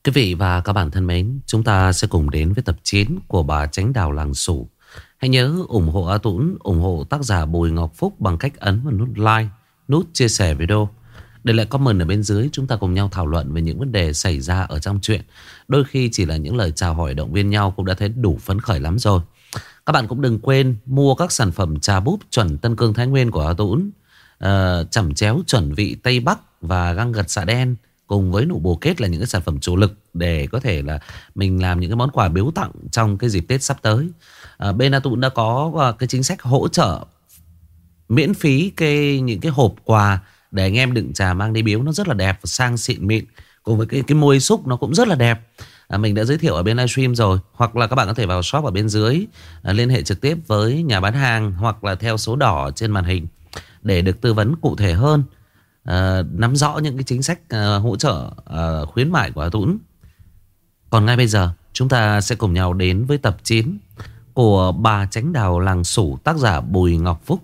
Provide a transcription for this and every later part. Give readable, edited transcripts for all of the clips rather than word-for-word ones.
Quý vị và các bạn thân mến, chúng ta sẽ cùng đến với tập 9 của bà Tránh Đào Làng Sủ. Hãy nhớ ủng hộ A Tũng, ủng hộ tác giả Bùi Ngọc Phúc bằng cách ấn vào nút like, nút chia sẻ video. Để lại comment ở bên dưới, chúng ta cùng nhau thảo luận về những vấn đề xảy ra ở trong chuyện. Đôi khi chỉ là những lời chào hỏi động viên nhau cũng đã thấy đủ phấn khởi lắm rồi. Các bạn cũng đừng quên mua các sản phẩm trà búp chuẩn Tân Cương Thái Nguyên của A Tũng, chẩm chéo chuẩn vị Tây Bắc và găng gật xạ đen, cùng với nụ bồ kết là những cái sản phẩm chủ lực để có thể là mình làm những cái món quà biếu tặng trong cái dịp Tết sắp tới. Bên A Tũng đã có cái chính sách hỗ trợ miễn phí những cái hộp quà để anh em đựng trà mang đi biếu, nó rất là đẹp và sang xịn mịn, cùng với cái môi xúc nó cũng rất là đẹp. Mình đã giới thiệu ở bên livestream rồi, hoặc là các bạn có thể vào shop ở bên dưới, liên hệ trực tiếp với nhà bán hàng hoặc là theo số đỏ trên màn hình để được tư vấn cụ thể hơn, nắm rõ những cái chính sách hỗ trợ khuyến mại của A Tũng. Còn ngay bây giờ chúng ta sẽ cùng nhau đến với tập 9 của Bà Tránh Đào Làng Sủ, tác giả Bùi Ngọc Phúc.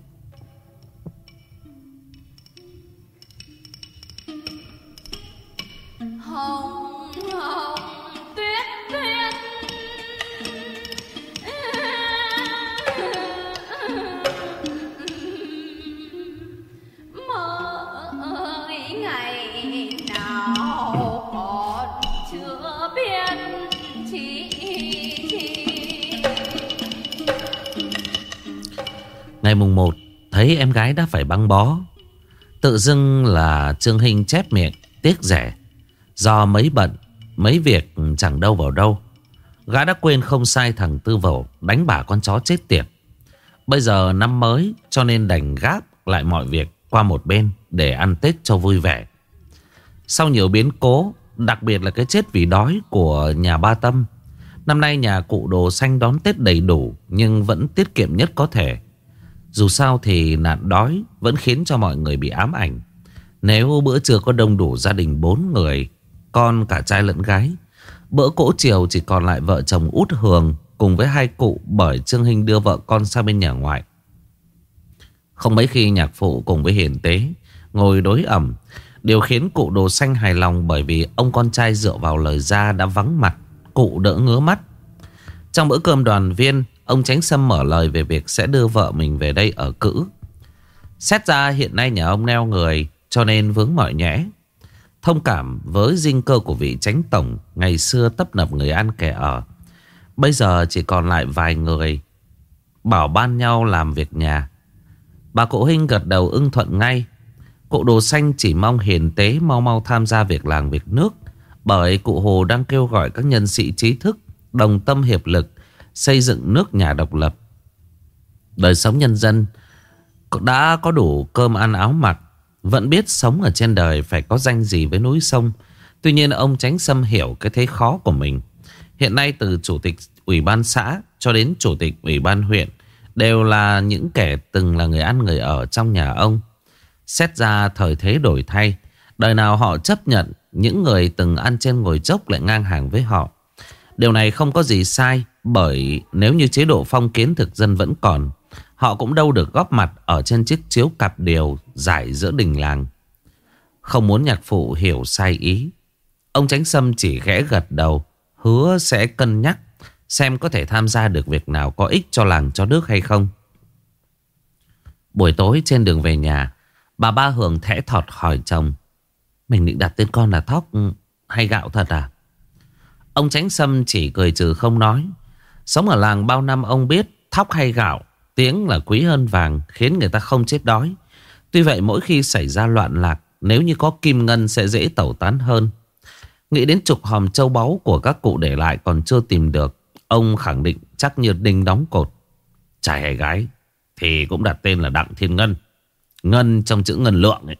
Hồng hồng tuyết tuyết mơ ngày nào còn chưa biết chi. Ngày mùng 1 thấy em gái đã phải băng bó, tự dưng là Trương Hinh chép miệng tiếc rẻ. Do mấy bận, mấy việc chẳng đâu vào đâu, gã đã quên không sai thằng Tư Vẩu đánh bả con chó chết tiệt. Bây giờ năm mới cho nên đành gác lại mọi việc qua một bên để ăn Tết cho vui vẻ. Sau nhiều biến cố, đặc biệt là cái chết vì đói của nhà ba Tâm, năm nay nhà cụ Đồ Xanh đón Tết đầy đủ nhưng vẫn tiết kiệm nhất có thể. Dù sao thì nạn đói vẫn khiến cho mọi người bị ám ảnh. Nếu bữa trưa có đông đủ gia đình 4 người, con cả trai lẫn gái, bữa cỗ chiều chỉ còn lại vợ chồng Út Hường cùng với hai cụ, bởi Trương Hinh đưa vợ con sang bên nhà ngoại. Không mấy khi nhạc phụ cùng với hiền tế ngồi đối ẩm. Điều khiến cụ Đồ Xanh hài lòng bởi vì ông con trai dựa vào lời ra đã vắng mặt, cụ đỡ ngứa mắt. Trong bữa cơm đoàn viên, ông Chánh Sâm mở lời về việc sẽ đưa vợ mình về đây ở cữ. Xét ra hiện nay nhà ông neo người cho nên vướng mỏi nhẽ. Thông cảm với dinh cơ của vị Chánh Tổng ngày xưa tấp nập người ăn kẻ ở, bây giờ chỉ còn lại vài người bảo ban nhau làm việc nhà. Bà cụ Hinh gật đầu ưng thuận ngay. Cụ Đồ Xanh chỉ mong hiền tế mau mau tham gia việc làng việc nước, bởi cụ Hồ đang kêu gọi các nhân sĩ trí thức đồng tâm hiệp lực xây dựng nước nhà độc lập. Đời sống nhân dân đã có đủ cơm ăn áo mặc, vẫn biết sống ở trên đời phải có danh gì với núi sông. Tuy nhiên ông Chánh Sâm hiểu cái thế khó của mình. Hiện nay từ chủ tịch ủy ban xã cho đến chủ tịch ủy ban huyện đều là những kẻ từng là người ăn người ở trong nhà ông. Xét ra thời thế đổi thay, đời nào họ chấp nhận những người từng ăn trên ngồi dốc lại ngang hàng với họ. Điều này không có gì sai, bởi nếu như chế độ phong kiến thực dân vẫn còn, họ cũng đâu được góp mặt ở trên chiếc chiếu cặp điều giải giữa đình làng. Không muốn nhạc phụ hiểu sai ý, ông Chánh Sâm chỉ khẽ gật đầu, hứa sẽ cân nhắc xem có thể tham gia được việc nào có ích cho làng cho nước hay không. Buổi tối trên đường về nhà, bà Ba Hường thẽ thọt hỏi chồng: "Mình định đặt tên con là Thóc hay Gạo thật à?" Ông Chánh Sâm chỉ cười trừ không nói. Sống ở làng bao năm ông biết thóc hay gạo, tiếng là quý hơn vàng, khiến người ta không chết đói. Tuy vậy mỗi khi xảy ra loạn lạc, nếu như có kim ngân sẽ dễ tẩu tán hơn. Nghĩ đến chục hòm châu báu của các cụ để lại còn chưa tìm được, ông khẳng định chắc như đinh đóng cột: trai hay gái thì cũng đặt tên là Đặng Thiên Ngân. Ngân trong chữ ngân lượng ấy.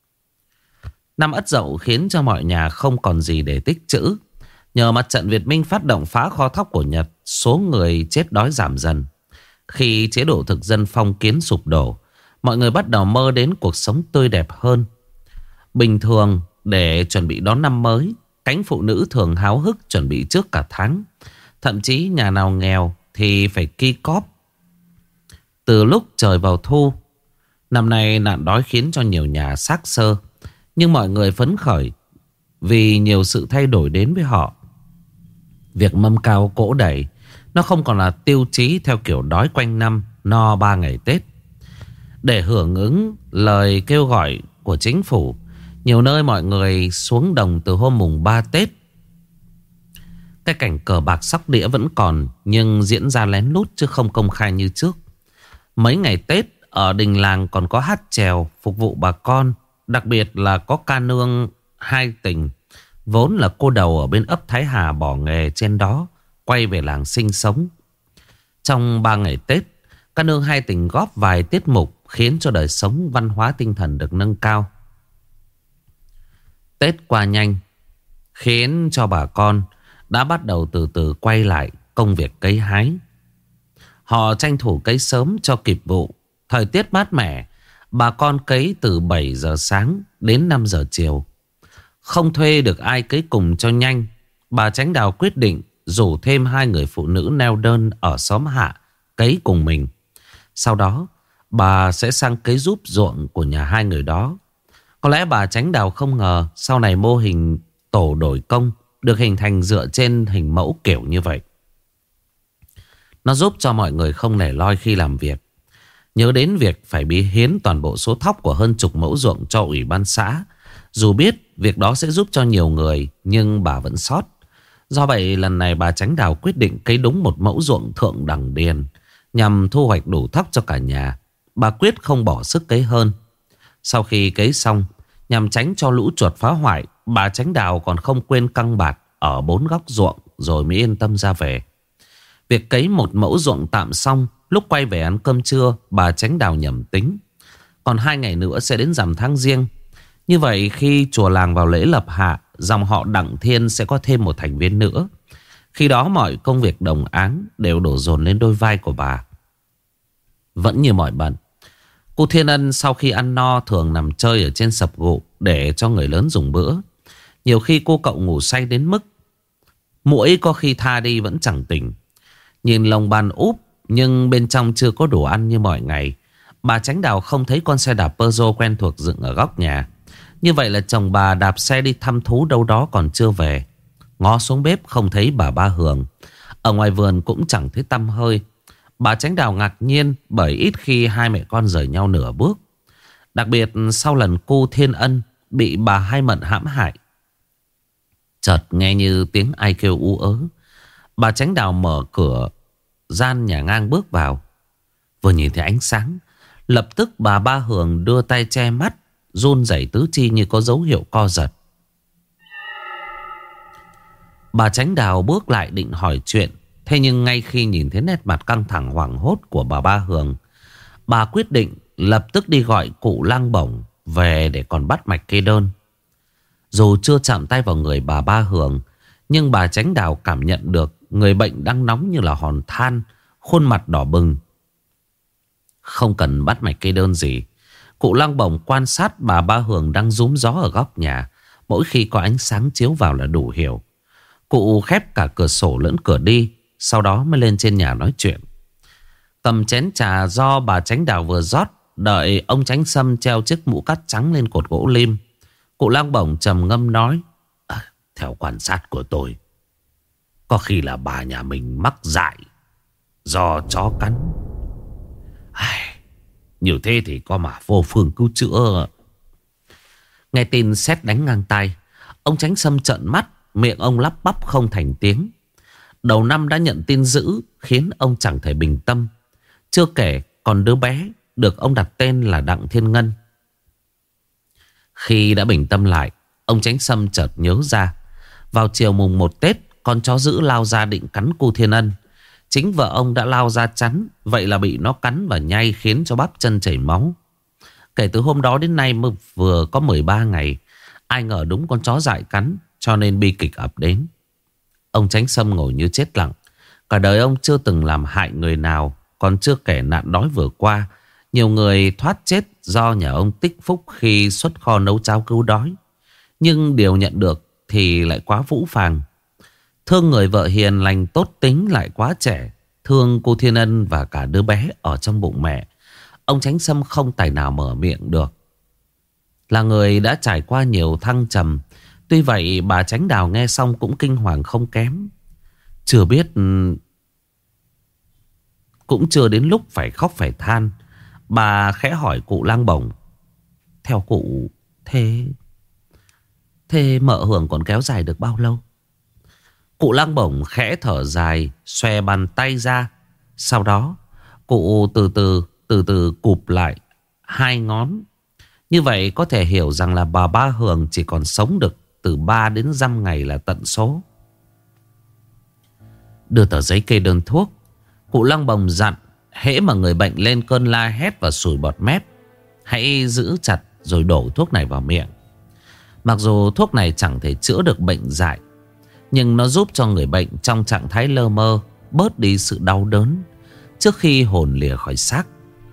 Năm Ất Dậu khiến cho mọi nhà không còn gì để tích trữ. Nhờ mặt trận Việt Minh phát động phá kho thóc của Nhật, số người chết đói giảm dần. Khi chế độ thực dân phong kiến sụp đổ, mọi người bắt đầu mơ đến cuộc sống tươi đẹp hơn. Bình thường để chuẩn bị đón năm mới, cánh phụ nữ thường háo hức chuẩn bị trước cả tháng. Thậm chí nhà nào nghèo thì phải ki cóp từ lúc trời vào thu. Năm nay nạn đói khiến cho nhiều nhà xác xơ, nhưng mọi người phấn khởi vì nhiều sự thay đổi đến với họ. Việc mâm cao cỗ đầy nó không còn là tiêu chí theo kiểu đói quanh năm no 3 ngày Tết. Để hưởng ứng lời kêu gọi của chính phủ, nhiều nơi mọi người xuống đồng từ hôm mùng 3 Tết. Cái cảnh cờ bạc sóc đĩa vẫn còn, nhưng diễn ra lén lút chứ không công khai như trước. Mấy ngày Tết ở đình làng còn có hát chèo phục vụ bà con. Đặc biệt là có ca nương hai tình, vốn là cô đầu ở bên ấp Thái Hà bỏ nghề trên đó, quay về làng sinh sống. Trong 3 ngày Tết, ca nương hai tình góp vài tiết mục khiến cho đời sống văn hóa tinh thần được nâng cao. Tết qua nhanh khiến cho bà con đã bắt đầu từ từ quay lại công việc cấy hái. Họ tranh thủ cấy sớm cho kịp vụ. Thời tiết mát mẻ, bà con cấy từ 7 giờ sáng đến 5 giờ chiều. Không thuê được ai cấy cùng cho nhanh, bà Chánh Đào quyết định rủ thêm 2 người phụ nữ neo đơn ở xóm hạ cấy cùng mình. Sau đó bà sẽ sang cấy giúp ruộng của nhà 2 người đó. Có lẽ bà Chánh Đào không ngờ sau này mô hình tổ đổi công được hình thành dựa trên hình mẫu kiểu như vậy. Nó giúp cho mọi người không nể loi khi làm việc. Nhớ đến việc phải bí hiến toàn bộ số thóc của hơn chục mẫu ruộng cho ủy ban xã. Dù biết việc đó sẽ giúp cho nhiều người, nhưng bà vẫn sót. Do vậy lần này bà Chánh Đào quyết định cấy đúng một mẫu ruộng thượng đẳng điền, nhằm thu hoạch đủ thóc cho cả nhà. Bà quyết không bỏ sức cấy hơn. Sau khi cấy xong, nhằm tránh cho lũ chuột phá hoại, bà Chánh Đào còn không quên căng bạt ở 4 góc ruộng rồi mới yên tâm ra về. Việc cấy một mẫu ruộng tạm xong, lúc quay về ăn cơm trưa, bà Chánh Đào nhẩm tính còn 2 ngày nữa sẽ đến rằm tháng Giêng. Như vậy khi chùa làng vào lễ lập hạ, dòng họ Đặng Thiên sẽ có thêm một thành viên nữa. Khi đó mọi công việc đồng áng đều đổ dồn lên đôi vai của bà. Vẫn như mọi bận, cô Thiên Ân sau khi ăn no thường nằm chơi ở trên sập gụ để cho người lớn dùng bữa. Nhiều khi cô cậu ngủ say đến mức muỗi có khi tha đi vẫn chẳng tỉnh. Nhìn lồng bàn úp nhưng bên trong chưa có đồ ăn như mọi ngày. Bà Chánh Đào không thấy con xe đạp Peugeot quen thuộc dựng ở góc nhà. Như vậy là chồng bà đạp xe đi thăm thú đâu đó còn chưa về. Ngó xuống bếp không thấy bà Ba Hường. Ở ngoài vườn cũng chẳng thấy tăm hơi. Bà Chánh Đào ngạc nhiên bởi ít khi hai mẹ con rời nhau nửa bước. Đặc biệt sau lần cô Thiên Ân bị bà Hai Mận hãm hại. Chợt nghe như tiếng ai kêu ú ớ. Bà Chánh Đào mở cửa gian nhà ngang bước vào. Vừa nhìn thấy ánh sáng, lập tức bà Ba Hường đưa tay che mắt, run rẩy tứ chi như có dấu hiệu co giật. Bà Chánh Đào bước lại định hỏi chuyện. Thế nhưng ngay khi nhìn thấy nét mặt căng thẳng hoảng hốt của bà Ba Hường, bà quyết định lập tức đi gọi cụ Lang Bổng về để còn bắt mạch kê đơn. Dù chưa chạm tay vào người bà Ba Hường, nhưng bà Chánh Đào cảm nhận được người bệnh đang nóng như là hòn than, khuôn mặt đỏ bừng. Không cần bắt mạch kê đơn gì, cụ Lang Bổng quan sát bà Ba Hường đang rúm gió ở góc nhà. Mỗi khi có ánh sáng chiếu vào là đủ hiểu. Cụ khép cả cửa sổ lẫn cửa đi, sau đó mới lên trên nhà nói chuyện. Cầm chén trà do bà Chánh Đào vừa rót, đợi ông Chánh Sâm treo chiếc mũ cắt trắng lên cột gỗ lim, cụ Lang Bổng trầm ngâm nói: theo quan sát của tôi, có khi là bà nhà mình mắc dại do chó cắn. Nhiều thế thì có mà vô phương cứu chữa. Nghe tin sét đánh ngang tai, ông Chánh Sâm trợn mắt, miệng ông lắp bắp không thành tiếng. Đầu năm đã nhận tin dữ khiến ông chẳng thể bình tâm. Chưa kể còn đứa bé được ông đặt tên là Đặng Thiên Ngân. Khi đã bình tâm lại, ông Chánh Sâm chợt nhớ ra, vào chiều mùng 1 Tết, con chó dữ lao ra định cắn cô Thiên Ân. Chính vợ ông đã lao ra chắn, vậy là bị nó cắn và nhai khiến cho bắp chân chảy máu. Kể từ hôm đó đến nay vừa có 13 ngày, ai ngờ đúng con chó dại cắn, cho nên bi kịch ập đến. Ông Chánh Sâm ngồi như chết lặng. Cả đời ông chưa từng làm hại người nào, còn chưa kể nạn đói vừa qua, nhiều người thoát chết do nhà ông tích phúc khi xuất kho nấu cháo cứu đói. Nhưng điều nhận được thì lại quá phũ phàng. Thương người vợ hiền lành tốt tính lại quá trẻ, thương cô Thiên Ân và cả đứa bé ở trong bụng mẹ. Ông Chánh Sâm không tài nào mở miệng được. Là người đã trải qua nhiều thăng trầm, Tuy vậy bà Chánh Đào nghe xong cũng kinh hoàng không kém. Chưa biết, cũng chưa đến lúc phải khóc phải than. Bà khẽ hỏi cụ Lang Bổng: theo cụ, thế mợ hưởng còn kéo dài được bao lâu? Cụ Lang Bổng khẽ thở dài, xòe bàn tay ra. Sau đó cụ từ từ cụp lại hai ngón. Như vậy có thể hiểu rằng là bà Ba Hường chỉ còn sống được từ 3 đến 5 ngày là tận số. Đưa tờ giấy kê đơn thuốc, cụ Lang Bổng dặn: hễ mà người bệnh lên cơn la hét và sùi bọt mép, hãy giữ chặt rồi đổ thuốc này vào miệng. Mặc dù thuốc này chẳng thể chữa được bệnh dại, nhưng nó giúp cho người bệnh trong trạng thái lơ mơ bớt đi sự đau đớn trước khi hồn lìa khỏi xác.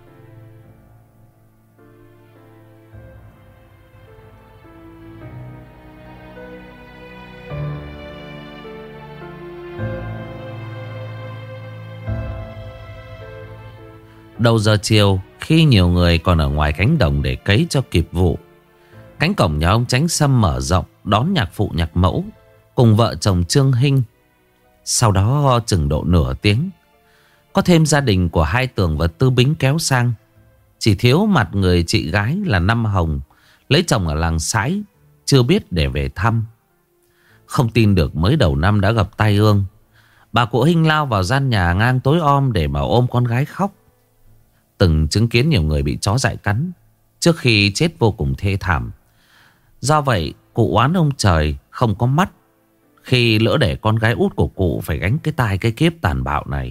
Đầu giờ chiều, khi nhiều người còn ở ngoài cánh đồng để cấy cho kịp vụ, cánh cổng nhà ông Chánh Sâm mở rộng đón nhạc phụ nhạc mẫu cùng vợ chồng Trương Hinh. Sau đó chừng độ nửa tiếng, có thêm gia đình của Hai Tường và Tư Bính kéo sang. Chỉ thiếu mặt người chị gái là Năm Hồng, lấy chồng ở làng Sãi, chưa biết để về thăm. Không tin được mới đầu năm đã gặp tai ương. Bà cụ Hinh lao vào gian nhà ngang tối om để mà ôm con gái khóc. Từng chứng kiến nhiều người bị chó dại cắn trước khi chết vô cùng thê thảm. Do vậy cụ oán ông trời không có mắt khi lỡ để con gái út của cụ phải gánh cái tai cái kiếp tàn bạo này.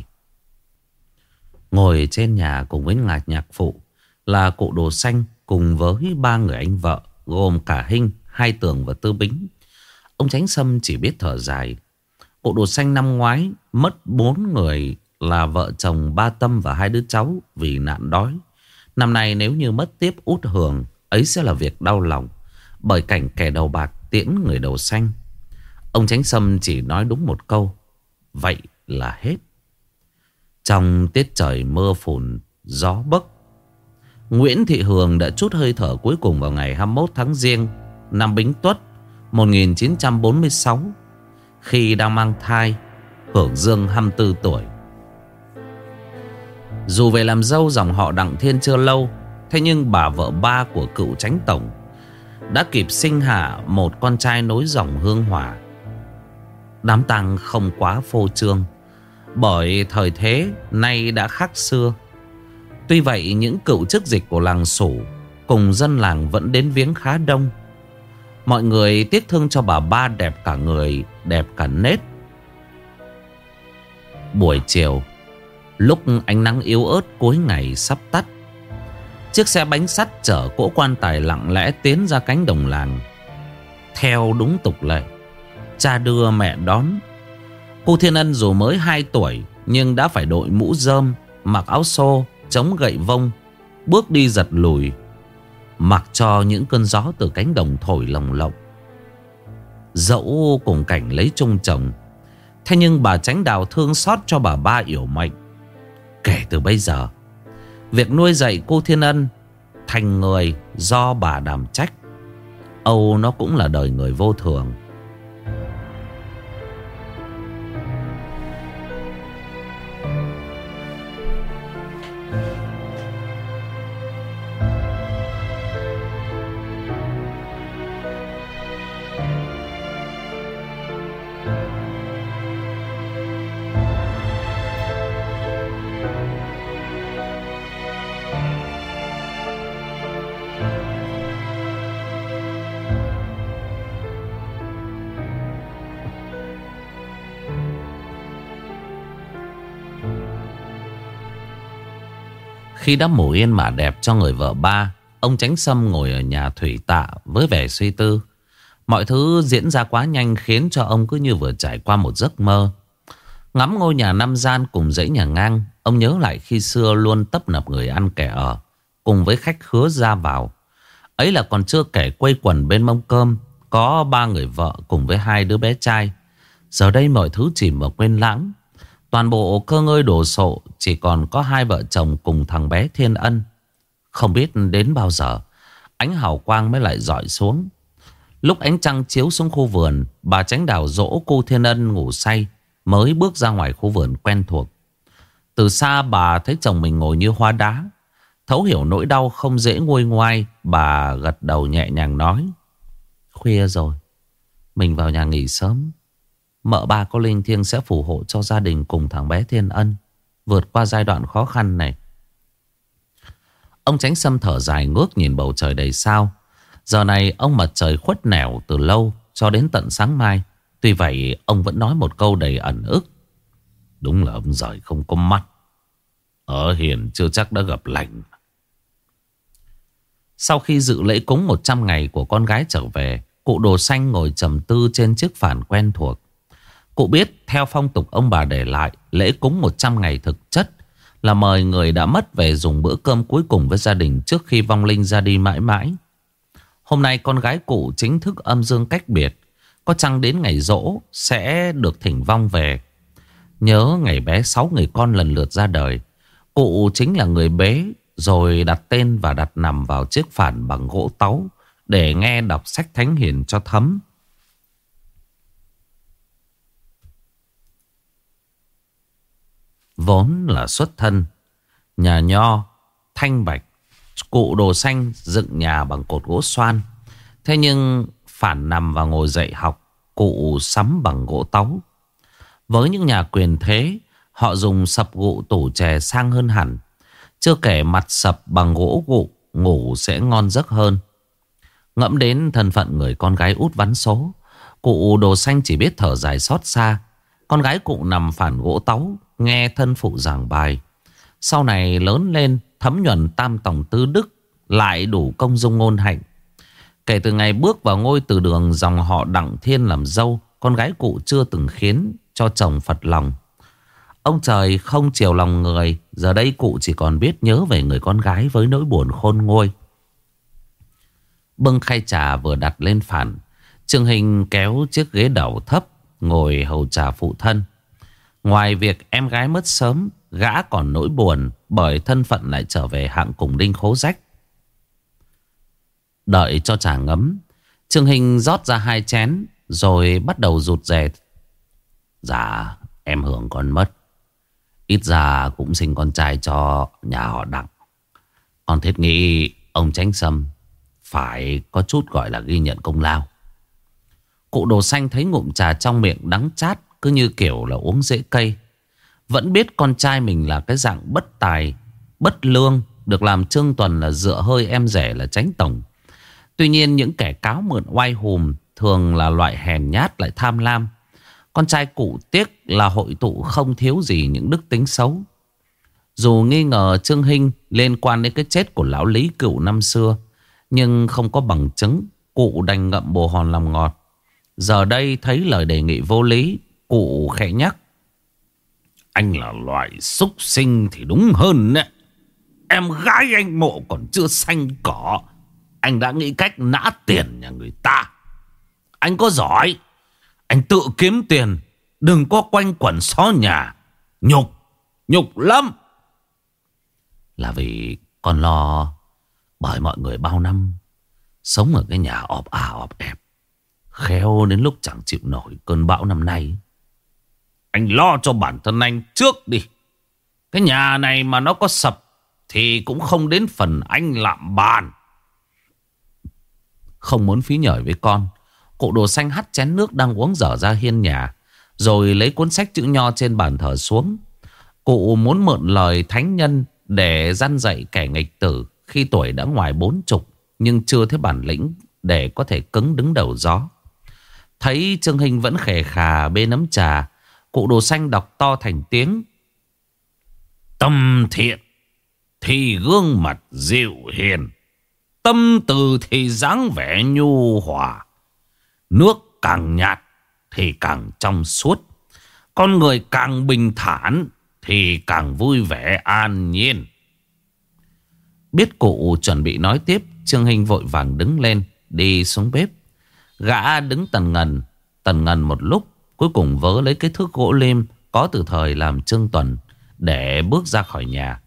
Ngồi trên nhà cùng với nhạc phụ là cụ Đồ Xanh cùng với 3 người anh vợ, gồm cả Hinh, Hai Tường và Tư Bính. Ông Chánh Sâm chỉ biết thở dài. Cụ Đồ Xanh năm ngoái mất 4 người là vợ chồng Ba Tâm và 2 đứa cháu vì nạn đói. Năm nay nếu như mất tiếp út Hường, ấy sẽ là việc đau lòng bởi cảnh kẻ đầu bạc tiễn người đầu xanh. Ông Chánh Sâm chỉ nói đúng một câu: vậy là hết. Trong tiết trời mưa phùn, gió bấc, Nguyễn Thị Hường đã trút hơi thở cuối cùng vào ngày 21 tháng Giêng năm Bính Tuất 1946, khi đang mang thai, hưởng dương 24 tuổi. Dù về làm dâu dòng họ Đặng Thiên chưa lâu, thế nhưng bà vợ ba của cựu Chánh Tổng đã kịp sinh hạ một con trai nối dòng Hương Hỏa. Đám tang không quá phô trương, bởi thời thế nay đã khác xưa. Tuy vậy những cựu chức dịch của làng Sủ cùng dân làng vẫn đến viếng khá đông. Mọi người tiếc thương cho bà ba đẹp cả người, đẹp cả nết. Buổi chiều, lúc ánh nắng yếu ớt cuối ngày sắp tắt, chiếc xe bánh sắt chở cỗ quan tài lặng lẽ tiến ra cánh đồng làng. Theo đúng tục lệ, cha đưa mẹ đón. Cô Thiên Ân dù mới 2 tuổi nhưng đã phải đội mũ rơm, mặc áo xô, chống gậy vông, bước đi giật lùi, mặc cho những cơn gió từ cánh đồng thổi lồng lộng. Dẫu cùng cảnh lấy chung chồng, thế nhưng bà Chánh Đào thương xót cho bà ba yểu mệnh. Kể từ bây giờ, việc nuôi dạy cô Thiên Ân thành người do bà đảm trách. Âu nó cũng là đời người vô thường. Khi đã mổ yên mả đẹp cho người vợ ba, ông Chánh Sâm ngồi ở nhà thủy tạ với vẻ suy tư. Mọi thứ diễn ra quá nhanh khiến cho ông cứ như vừa trải qua một giấc mơ. Ngắm ngôi nhà 5 gian cùng dãy nhà ngang, ông nhớ lại khi xưa luôn tấp nập người ăn kẻ ở, cùng với khách khứa ra vào. Ấy là còn chưa kể quây quần bên mâm cơm có 3 người vợ cùng với 2 đứa bé trai. Giờ đây mọi thứ chìm vào quên lãng. Toàn bộ cơ ngơi đồ sộ chỉ còn có 2 vợ chồng cùng thằng bé Thiên Ân. Không biết đến bao giờ ánh hào quang mới lại rọi xuống. Lúc ánh trăng chiếu xuống khu vườn, bà Chánh Đào dỗ cô Thiên Ân ngủ say mới bước ra ngoài khu vườn quen thuộc. Từ xa bà thấy chồng mình ngồi như hóa đá. Thấu hiểu nỗi đau không dễ nguôi ngoai, bà gật đầu nhẹ nhàng nói: Khuya rồi, mình vào nhà nghỉ sớm. Mợ ba có linh thiêng sẽ phù hộ cho gia đình cùng thằng bé Thiên Ân vượt qua giai đoạn khó khăn này. Ông Chánh Sâm thở dài ngước nhìn bầu trời đầy sao. Giờ này ông mặt trời khuất nẻo từ lâu cho đến tận sáng mai. Tuy vậy ông vẫn nói một câu đầy ẩn ức: Đúng là ông giời không có mắt. Ở hiền chưa chắc đã gặp lành. Sau khi dự lễ cúng 100 ngày của con gái trở về, cụ Đồ Xanh ngồi trầm tư trên chiếc phản quen thuộc. Cụ biết theo phong tục ông bà để lại, lễ cúng 100 ngày thực chất là mời người đã mất về dùng bữa cơm cuối cùng với gia đình trước khi vong linh ra đi mãi mãi. Hôm nay con gái cụ chính thức âm dương cách biệt. Có chăng đến ngày giỗ sẽ được thỉnh vong về. Nhớ ngày bé 6 người con lần lượt ra đời, cụ chính là người bế rồi đặt tên và đặt nằm vào chiếc phản bằng gỗ táu để nghe đọc sách thánh hiền cho thấm. Vốn là xuất thân nhà nho thanh bạch, cụ Đồ Xanh dựng nhà bằng cột gỗ xoan. Thế nhưng phản nằm và ngồi dạy học, cụ sắm bằng gỗ táu. Với những nhà quyền thế, họ dùng sập gụ tủ chè sang hơn hẳn. Chưa kể mặt sập bằng gỗ gụ, ngủ sẽ ngon giấc hơn. Ngẫm đến thân phận người con gái út vắn số, cụ Đồ Xanh chỉ biết thở dài xót xa. Con gái cụ nằm phản gỗ táu, nghe thân phụ giảng bài. Sau này lớn lên, thấm nhuần tam tòng tứ đức, lại đủ công dung ngôn hạnh. Kể từ ngày bước vào ngôi từ đường dòng họ Đặng Thiên làm dâu, con gái cụ chưa từng khiến cho chồng phật lòng. Ông trời không chiều lòng người, giờ đây cụ chỉ còn biết nhớ về người con gái với nỗi buồn khôn nguôi. Bưng khay trà vừa đặt lên phản, Trương Hình kéo chiếc ghế đầu thấp ngồi hầu trà phụ thân. Ngoài việc em gái mất sớm, gã còn nỗi buồn bởi thân phận lại trở về hạng cùng đinh khố rách. Đợi cho trà ngấm, Trương Hình rót ra 2 chén rồi bắt đầu rụt rè. Dạ, em Hưởng con mất, ít ra cũng sinh con trai cho nhà họ Đặng. Con thiết nghĩ ông Chánh Sâm phải có chút gọi là ghi nhận công lao. Cụ Đồ Xanh thấy ngụm trà trong miệng đắng chát, cứ như kiểu là uống rễ cây. Vẫn biết con trai mình là cái dạng bất tài, bất lương, được làm Trương Tuần là dựa hơi em rể là Chánh Tổng. Tuy nhiên những kẻ cáo mượn oai hùm thường là loại hèn nhát lại tham lam. Con trai cụ tiếc là hội tụ không thiếu gì những đức tính xấu. Dù nghi ngờ Trương Hinh liên quan đến cái chết của lão Lý Cựu năm xưa, nhưng không có bằng chứng, cụ đành ngậm bồ hòn làm ngọt. Giờ đây thấy lời đề nghị vô lý, cụ khẽ nhắc: Anh là loại súc sinh thì đúng hơn đấy. Em gái anh mộ còn chưa xanh cỏ, anh đã nghĩ cách nã tiền nhà người ta. Anh có giỏi, anh tự kiếm tiền, đừng có quanh quẩn xó nhà. Nhục lắm. Là vì con lo bởi mọi người bao năm sống ở cái nhà ọp ọp ẹp, khéo đến lúc chẳng chịu nổi cơn bão năm nay. Anh lo cho bản thân anh trước đi. Cái nhà này mà nó có sập thì cũng không đến phần anh lạm bàn. Không muốn phí nhởi với con, cụ Đồ Xanh hắt chén nước đang uống dở ra hiên nhà, rồi lấy cuốn sách chữ nho trên bàn thờ xuống. Cụ muốn mượn lời thánh nhân để răn dạy kẻ nghịch tử khi tuổi đã ngoài 40, nhưng chưa thấy bản lĩnh để có thể cứng đứng đầu gió. Thấy Trương Hinh vẫn khè khà bê nấm trà, cụ Đồ Xanh đọc to thành tiếng: Tâm thiện thì gương mặt dịu hiền, tâm từ thì dáng vẻ nhu hòa. Nước càng nhạt thì càng trong suốt, con người càng bình thản thì càng vui vẻ an nhiên. Biết cụ chuẩn bị nói tiếp, Trương Hinh vội vàng đứng lên đi xuống bếp. Gã đứng tần ngần một lúc, cuối cùng vớ lấy cái thước gỗ lim có từ thời làm Trương Tuần để bước ra khỏi nhà.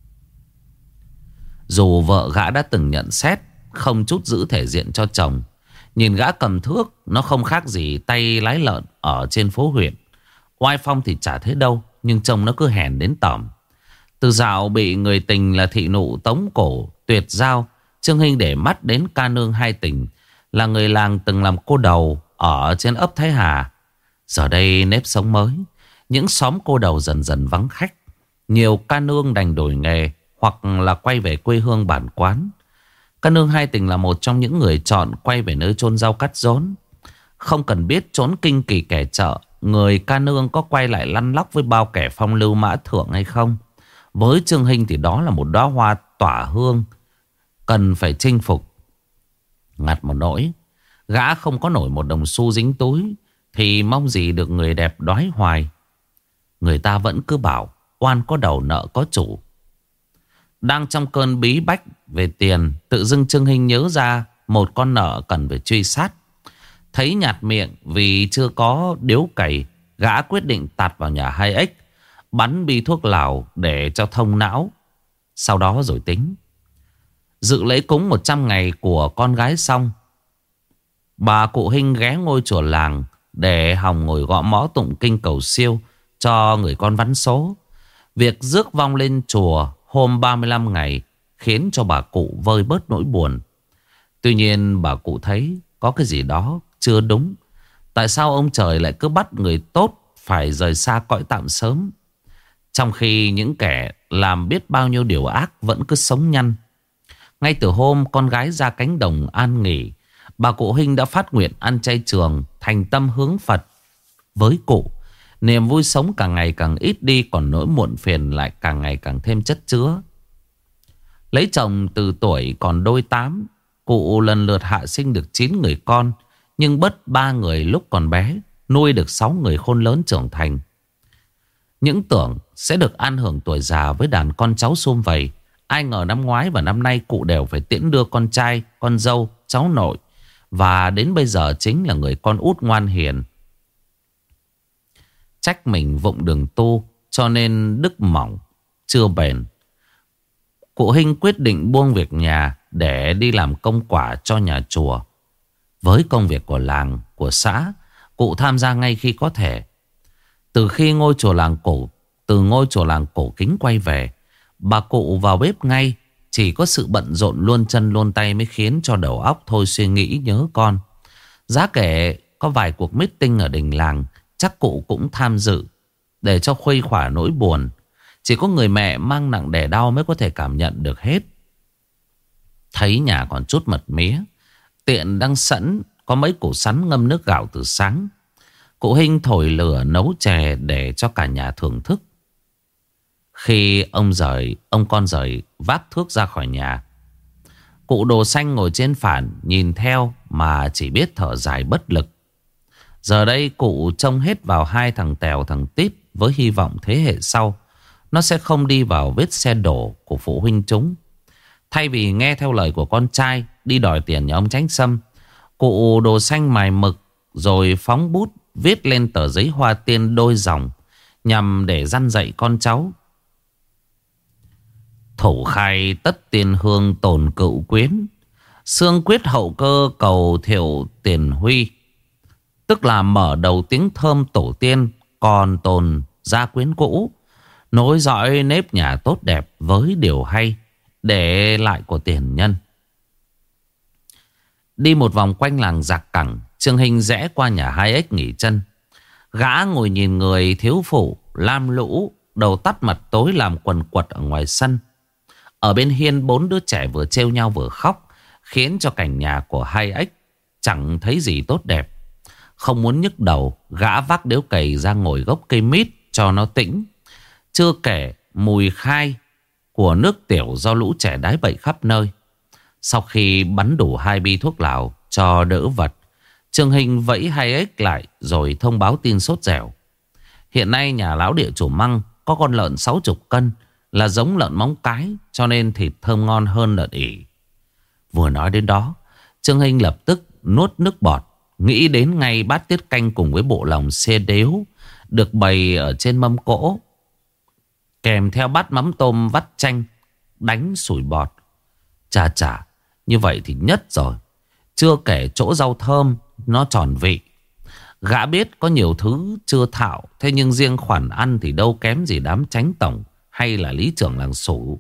Dù vợ gã đã từng nhận xét không chút giữ thể diện cho chồng, Nhìn gã cầm thước, nó không khác gì tay lái lợn ở trên phố huyện. Oai phong thì chả thế đâu, nhưng trông nó cứ hèn đến tởm. Từ dạo bị người tình là thị nụ tống cổ tuyệt giao, Trương Hinh để mắt đến ca nương hai tình, là người làng từng làm cô đầu ở trên ấp Thái Hà. Giờ đây nếp sống mới, những xóm cô đầu dần dần vắng khách. Nhiều ca nương đành đổi nghề hoặc là quay về quê hương bản quán. Ca nương hai tình là một trong những người chọn quay về nơi chôn rau cắt rốn. Không cần biết trốn kinh kỳ kẻ chợ, người ca nương có quay lại lăn lóc với bao kẻ phong lưu mã thượng hay không. Với Trương Hinh thì đó là một đóa hoa tỏa hương cần phải chinh phục. Ngặt một nỗi, gã không có nổi một đồng xu dính túi thì mong gì được người đẹp đói hoài. Người ta vẫn cứ bảo oan có đầu nợ có chủ. Đang trong cơn bí bách về tiền, tự dưng Trương Hinh nhớ ra một con nợ cần phải truy sát. Thấy nhạt miệng vì chưa có điếu cày, gã quyết định tạt vào nhà 2X, bắn bi thuốc lào để cho thông não, sau đó rồi tính. Dự lễ cúng 100 ngày của con gái xong, bà cụ Hinh ghé ngôi chùa làng để hòng ngồi gõ mõ tụng kinh cầu siêu cho người con vắn số. Việc rước vong lên chùa hôm 35 ngày khiến cho bà cụ vơi bớt nỗi buồn. Tuy nhiên bà cụ thấy có cái gì đó chưa đúng. Tại sao ông trời lại cứ bắt người tốt phải rời xa cõi tạm sớm, trong khi những kẻ làm biết bao nhiêu điều ác vẫn cứ sống nhăn. Ngay từ hôm con gái ra cánh đồng an nghỉ, bà cụ Hinh đã phát nguyện ăn chay trường, thành tâm hướng Phật. Với cụ, niềm vui sống càng ngày càng ít đi, còn nỗi muộn phiền lại càng ngày càng thêm chất chứa. Lấy chồng từ tuổi còn đôi 8, cụ lần lượt hạ sinh được 9 người con, nhưng bớt 3 người lúc còn bé, nuôi được 6 người khôn lớn trưởng thành. Những tưởng sẽ được an hưởng tuổi già với đàn con cháu sum vầy. Ai ngờ năm ngoái và năm nay cụ đều phải tiễn đưa con trai, con dâu, cháu nội, và đến bây giờ chính là người con út ngoan hiền. Trách mình vụng đường tu cho nên đức mỏng chưa bền. Cụ Hinh quyết định buông việc nhà để đi làm công quả cho nhà chùa. Với công việc của làng, của xã, cụ tham gia ngay khi có thể. Từ ngôi chùa làng cổ kính quay về, bà cụ vào bếp ngay. Chỉ có sự bận rộn luôn chân luôn tay mới khiến cho đầu óc thôi suy nghĩ nhớ con. Giá kể có vài cuộc meeting ở đình làng, chắc cụ cũng tham dự để cho khuây khỏa nỗi buồn. Chỉ có người mẹ mang nặng đẻ đau mới có thể cảm nhận được hết. Thấy nhà còn chút mật mía, tiện đang sẵn có mấy củ sắn ngâm nước gạo từ sáng. Cụ Hinh thổi lửa nấu chè để cho cả nhà thưởng thức. Khi ông con rời vác thước ra khỏi nhà, cụ Đồ Xanh ngồi trên phản nhìn theo mà chỉ biết thở dài bất lực. Giờ đây cụ trông hết vào hai thằng Tèo thằng Tít, với hy vọng thế hệ sau nó sẽ không đi vào vết xe đổ của phụ huynh chúng. Thay vì nghe theo lời của con trai đi đòi tiền nhà ông Chánh Sâm, cụ Đồ Xanh mài mực rồi phóng bút viết lên tờ giấy hoa tiên đôi dòng nhằm để răn dạy con cháu. Thủ khai tất tiền hương tồn cựu quyến, xương quyết hậu cơ cầu thiệu tiền huy. Tức là mở đầu tiếng thơm tổ tiên, còn tồn gia quyến cũ, nối dõi nếp nhà tốt đẹp với điều hay để lại của tiền nhân. Đi một vòng quanh làng Giặc Cẳng, Trương Hinh rẽ qua nhà 2X nghỉ chân. Gã ngồi nhìn người thiếu phụ lam lũ, đầu tắt mặt tối làm quần quật ở ngoài sân. Ở bên hiên 4 đứa trẻ vừa trêu nhau vừa khóc, khiến cho cảnh nhà của 2X chẳng thấy gì tốt đẹp. Không muốn nhức đầu, gã vác điếu cày ra ngồi gốc cây mít cho nó tĩnh. Chưa kể mùi khai của nước tiểu do lũ trẻ đái bậy khắp nơi. Sau khi bắn đủ 2 bi thuốc lào cho đỡ vật, Trương Hinh vẫy 2X lại rồi thông báo tin sốt dẻo. Hiện nay nhà lão địa chủ Măng có con lợn 60 cân, là giống lợn móng cái, cho nên thịt thơm ngon hơn lợn ỉ. Vừa nói đến đó, Trương Hinh lập tức nuốt nước bọt, nghĩ đến ngay bát tiết canh cùng với bộ lòng xe đếu được bày ở trên mâm cỗ, kèm theo bát mắm tôm vắt chanh đánh sủi bọt. Chà chà, như vậy thì nhất rồi. Chưa kể chỗ rau thơm nó tròn vị. Gã biết có nhiều thứ chưa thạo, thế nhưng riêng khoản ăn thì đâu kém gì đám chánh tổng hay là lý trưởng làng Sủ.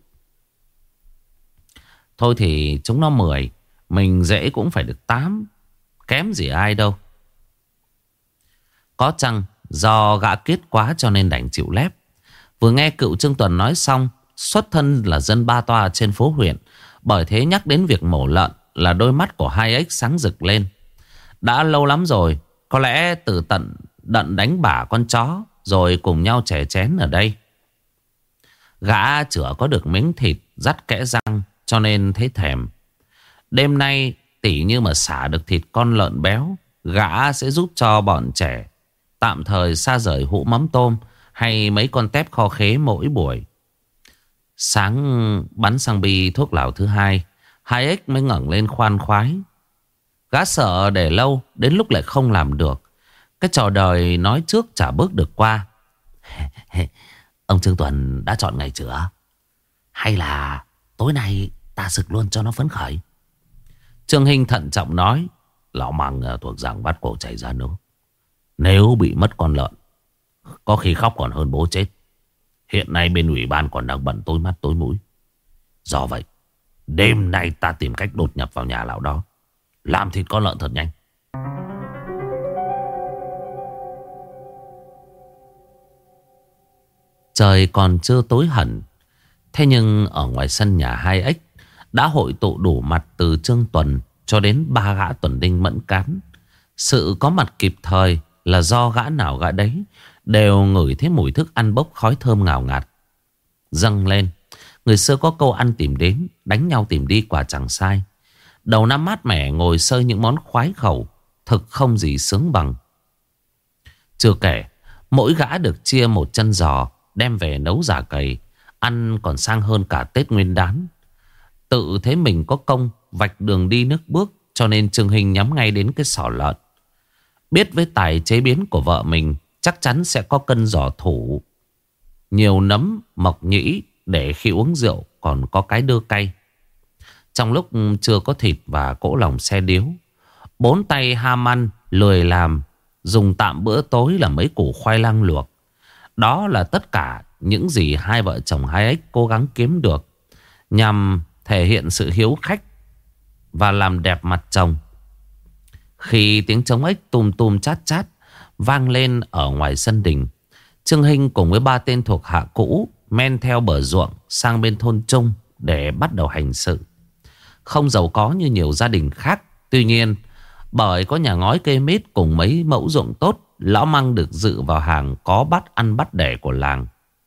Thôi thì chúng nó 10, mình dễ cũng phải được 8, kém gì ai đâu. Có chăng do gã kiết quá cho nên đành chịu lép. Vừa nghe cựu Trương Tuần nói xong, xuất thân là dân Ba Toa trên phố huyện, bởi thế nhắc đến việc mổ lợn là đôi mắt của hai ếch sáng rực lên. Đã lâu lắm rồi, có lẽ từ tận đận đánh bả con chó rồi cùng nhau chè chén ở đây. Gã chữa có được miếng thịt dắt kẽ răng cho nên thấy thèm. Đêm nay tỉ như mà xả được thịt con lợn béo, gã sẽ giúp cho bọn trẻ tạm thời xa rời hũ mắm tôm hay mấy con tép kho khế mỗi buổi. Sáng bắn sang bi thuốc lào thứ hai, hai ếch mới ngẩng lên khoan khoái. Gã sợ để lâu đến lúc lại không làm được. Cái trò đời nói trước chả bước được qua. Ông Trương Tuần đã chọn ngày chữa, hay là tối nay ta sực luôn cho nó phấn khởi? Trương Hinh thận trọng nói. Lão Măng thuộc dạng bắt cổ chảy ra nước. Nếu bị mất con lợn, có khi khóc còn hơn bố chết. Hiện nay bên ủy ban còn đang bận tối mắt tối mũi. Do vậy đêm nay ta tìm cách đột nhập vào nhà lão đó, làm thịt con lợn thật nhanh. Trời còn chưa tối hẳn, thế nhưng ở ngoài sân nhà hai ếch đã hội tụ đủ mặt từ Trương Tuần cho đến 3 gã tuần đinh mẫn cán. Sự có mặt kịp thời là do gã nào gã đấy đều ngửi thấy mùi thức ăn bốc khói thơm ngào ngạt dâng lên. Người xưa có câu ăn tìm đến, đánh nhau tìm đi quả chẳng sai. Đầu năm mát mẻ ngồi sơi những món khoái khẩu, thực không gì sướng bằng. Chưa kể mỗi gã được chia một chân giò đem về nấu giả cầy, ăn còn sang hơn cả Tết Nguyên Đán. Tự thấy mình có công vạch đường đi nước bước, cho nên Trương Hinh nhắm ngay đến cái sọ lợn. Biết với tài chế biến của vợ mình chắc chắn sẽ có cân giò thủ, nhiều nấm mộc nhĩ để khi uống rượu còn có cái đưa cay. Trong lúc chưa có thịt và cỗ lòng xe điếu, 4 tay ham ăn lười làm, dùng tạm bữa tối là mấy củ khoai lang luộc. Đó là tất cả những gì hai vợ chồng hai ếch cố gắng kiếm được, nhằm thể hiện sự hiếu khách và làm đẹp mặt chồng. Khi tiếng trống ếch tùm tùm chát chát vang lên ở ngoài sân đình, Trương Hinh cùng với 3 tên thuộc hạ cũ men theo bờ ruộng sang bên thôn Trung để bắt đầu hành sự. Không giàu có như nhiều gia đình khác, tuy nhiên bởi có nhà ngói cây mít cùng mấy mẫu ruộng tốt, lão Măng được dự vào hàng có bắt ăn bắt đẻ của làng.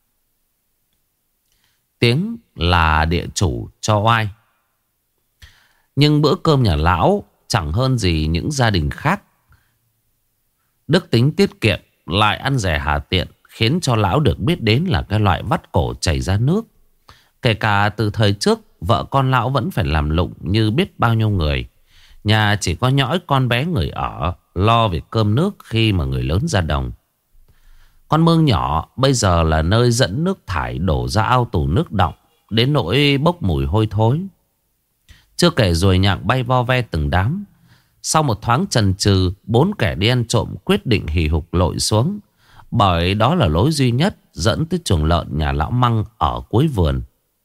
Tiếng là địa chủ cho oai. Nhưng bữa cơm nhà lão chẳng hơn gì những gia đình khác. Đức tính tiết kiệm lại ăn rẻ hà tiện khiến cho lão được biết đến là cái loại vắt cổ chảy ra nước. Kể cả từ thời trước, vợ con lão vẫn phải làm lụng như biết bao nhiêu người. Nhà chỉ có nhõi con bé người ở, lo việc cơm nước khi mà người lớn ra đồng. Con mương nhỏ bây giờ là nơi dẫn nước thải đổ ra ao tù nước đọng, đến nỗi bốc mùi hôi thối. Chưa kể ruồi nhặng bay vo ve từng đám. Sau một thoáng chần chừ, 4 kẻ đi ăn trộm quyết định hì hục lội xuống, bởi đó là lối duy nhất dẫn tới chuồng lợn nhà lão Măng ở cuối vườn.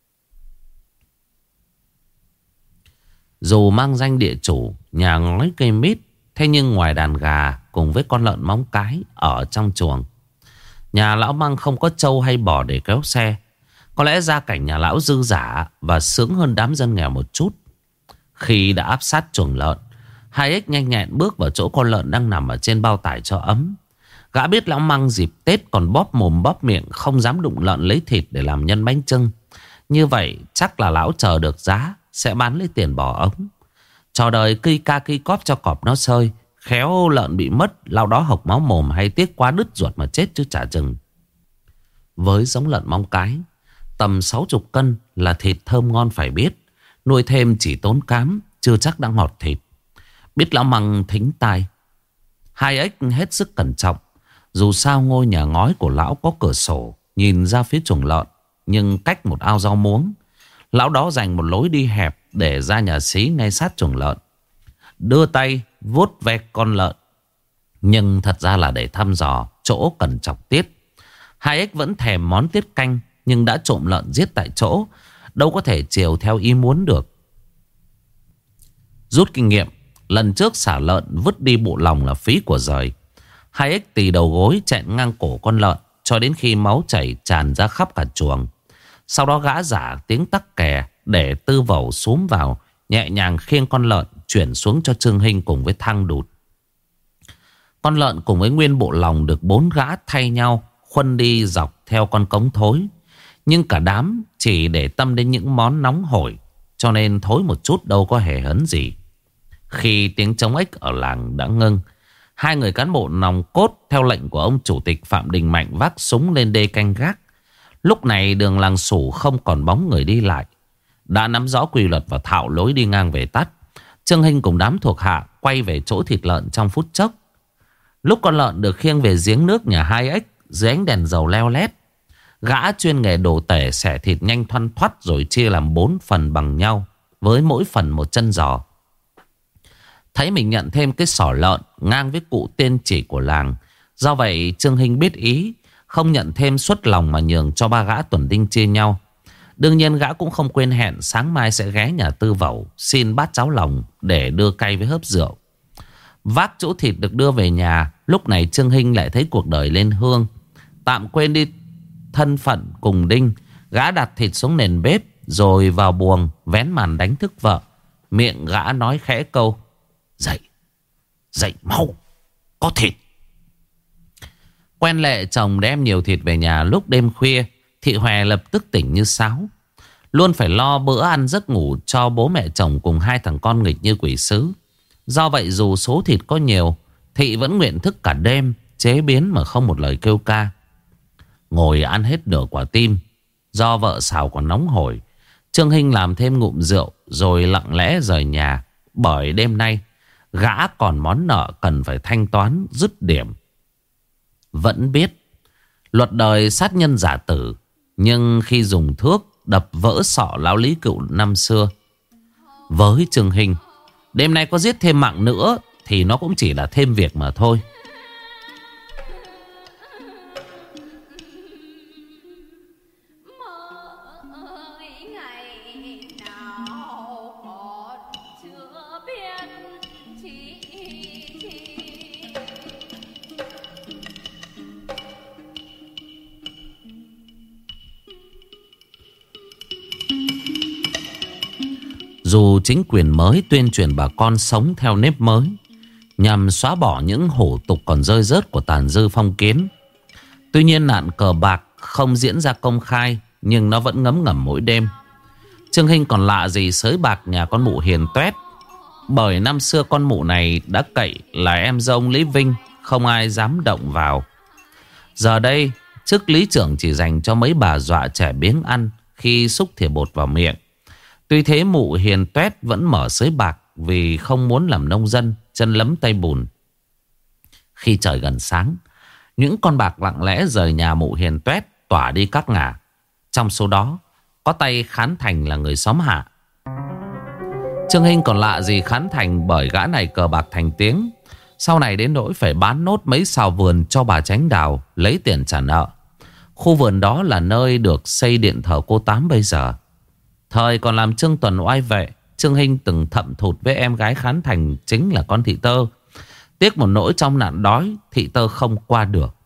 Dù mang danh địa chủ nhà ngói cây mít, thế nhưng ngoài đàn gà cùng với con lợn móng cái ở trong chuồng, nhà lão Măng không có trâu hay bò để kéo xe. Có lẽ gia cảnh nhà lão dư dả và sướng hơn đám dân nghèo một chút. Khi đã áp sát chuồng lợn, hai ếch nhanh nhẹn bước vào chỗ con lợn đang nằm ở trên bao tải cho ấm. Gã biết lão Măng dịp Tết còn bóp mồm bóp miệng, không dám đụng lợn lấy thịt để làm nhân bánh chưng. Như vậy chắc là lão chờ được giá sẽ bán lấy tiền bỏ ống. Trò đời cây ca cây cóp cho cọp nó sơi, khéo lợn bị mất, lão đó hộc máu mồm hay tiếc quá đứt ruột mà chết chứ chả chừng. Với giống lợn móng cái tầm 60 cân là thịt thơm ngon phải biết. Nuôi thêm chỉ tốn cám, chưa chắc đã ngọt thịt. Biết lão Măng thính tai, hai ếch hết sức cẩn trọng. Dù sao ngôi nhà ngói của lão có cửa sổ nhìn ra phía chuồng lợn, nhưng cách một ao rau muống. Lão đó dành một lối đi hẹp để ra nhà xí ngay sát chuồng lợn. đưa tay vuốt ve con lợn. Nhưng thật ra là để thăm dò chỗ cần chọc tiết. Hai ếch vẫn thèm món tiết canh, nhưng đã trộm lợn giết tại chỗ, đâu có thể chiều theo ý muốn được. Rút kinh nghiệm, lần trước xả lợn vứt đi bộ lòng là phí của giời. Hai ếch tì đầu gối chẹn ngang cổ con lợn cho đến khi máu chảy tràn ra khắp cả chuồng. Sau đó gã giả tiếng tắc kè để Tư Vẩu xúm vào, nhẹ nhàng khiêng con lợn chuyển xuống cho Trương Hinh cùng với Thăng đụt. Con lợn cùng với nguyên bộ lòng được 4 gã thay nhau khuân đi dọc theo con cống thối. Nhưng cả đám chỉ để tâm đến những món nóng hổi, cho nên thối một chút đâu có hề hấn gì. Khi tiếng trống ếch ở làng đã ngưng, hai người cán bộ nòng cốt theo lệnh của ông chủ tịch Phạm Đình Mạnh vác súng lên đê canh gác. Lúc này đường làng Sủ không còn bóng người đi lại. Đã nắm rõ quy luật và thạo lối đi ngang về tắt, Trương Hinh cùng đám thuộc hạ quay về chỗ thịt lợn trong phút chốc. Lúc con lợn được khiêng về giếng nước nhà hai ếch dưới ánh đèn dầu leo lét, gã chuyên nghề đồ tể xẻ thịt nhanh thoăn thoắt rồi chia làm 4 phần bằng nhau, với mỗi phần một chân giò. Thấy mình nhận thêm cái sỏ lợn ngang với cụ tiên chỉ của làng, do vậy Trương Hinh biết ý, không nhận thêm suất lòng mà nhường cho 3 gã tuần đinh chia nhau. Đương nhiên gã cũng không quên hẹn sáng mai sẽ ghé nhà Tư Vẩu xin bát cháo lòng để đưa cay với hớp rượu. Vác chỗ thịt được đưa về nhà, lúc này Trương Hinh lại thấy cuộc đời lên hương. Tạm quên đi thân phận cùng đinh, gã đặt thịt xuống nền bếp rồi vào buồng vén màn đánh thức vợ. Miệng gã nói khẽ câu: "Dậy, dậy mau, có thịt." Quen lệ chồng đem nhiều thịt về nhà lúc đêm khuya, thị Hòe lập tức tỉnh như sáo. Luôn phải lo bữa ăn giấc ngủ cho bố mẹ chồng cùng 2 thằng con nghịch như quỷ sứ. Do vậy dù số thịt có nhiều, thị vẫn nguyện thức cả đêm chế biến mà không một lời kêu ca. Ngồi ăn hết nửa quả tim, do vợ xào còn nóng hổi, Trương Hinh làm thêm ngụm rượu rồi lặng lẽ rời nhà. Bởi đêm nay gã còn món nợ cần phải thanh toán dứt điểm. Vẫn biết luật đời sát nhân giả tử, nhưng khi dùng thước đập vỡ sọ lão Lý Cựu năm xưa, với Trương Hinh, đêm nay có giết thêm mạng nữa thì nó cũng chỉ là thêm việc mà thôi. Dù chính quyền mới tuyên truyền bà con sống theo nếp mới nhằm xóa bỏ những hủ tục còn rơi rớt của tàn dư phong kiến, tuy nhiên nạn cờ bạc không diễn ra công khai, nhưng nó vẫn ngấm ngầm mỗi đêm. Trương Hinh còn lạ gì sới bạc nhà con mụ Hiền Tuét, bởi năm xưa con mụ này đã cậy là em dâu ông Lý Vinh, không ai dám động vào. Giờ đây chức lý trưởng chỉ dành cho mấy bà dọa trẻ biếng ăn khi xúc thìa bột vào miệng. Tuy thế mụ Hiền Tuét vẫn mở sới bạc vì không muốn làm nông dân chân lấm tay bùn. Khi trời gần sáng, những con bạc lặng lẽ rời nhà mụ Hiền Tuét tỏa đi các ngả. Trong số đó có tay Khán Thành là người xóm hạ. Trương Hinh còn lạ gì Khán Thành, bởi gã này cờ bạc thành tiếng. Sau này đến nỗi phải bán nốt mấy sào vườn cho bà Chánh Đào lấy tiền trả nợ. Khu vườn đó là nơi được xây điện thờ cô Tám bây giờ. Thời còn làm Trương Tuần oai vệ, Trương Hinh từng thậm thụt với em gái Khán Thành chính là con Thị Tơ. Tiếc một nỗi trong nạn đói, Thị Tơ không qua được.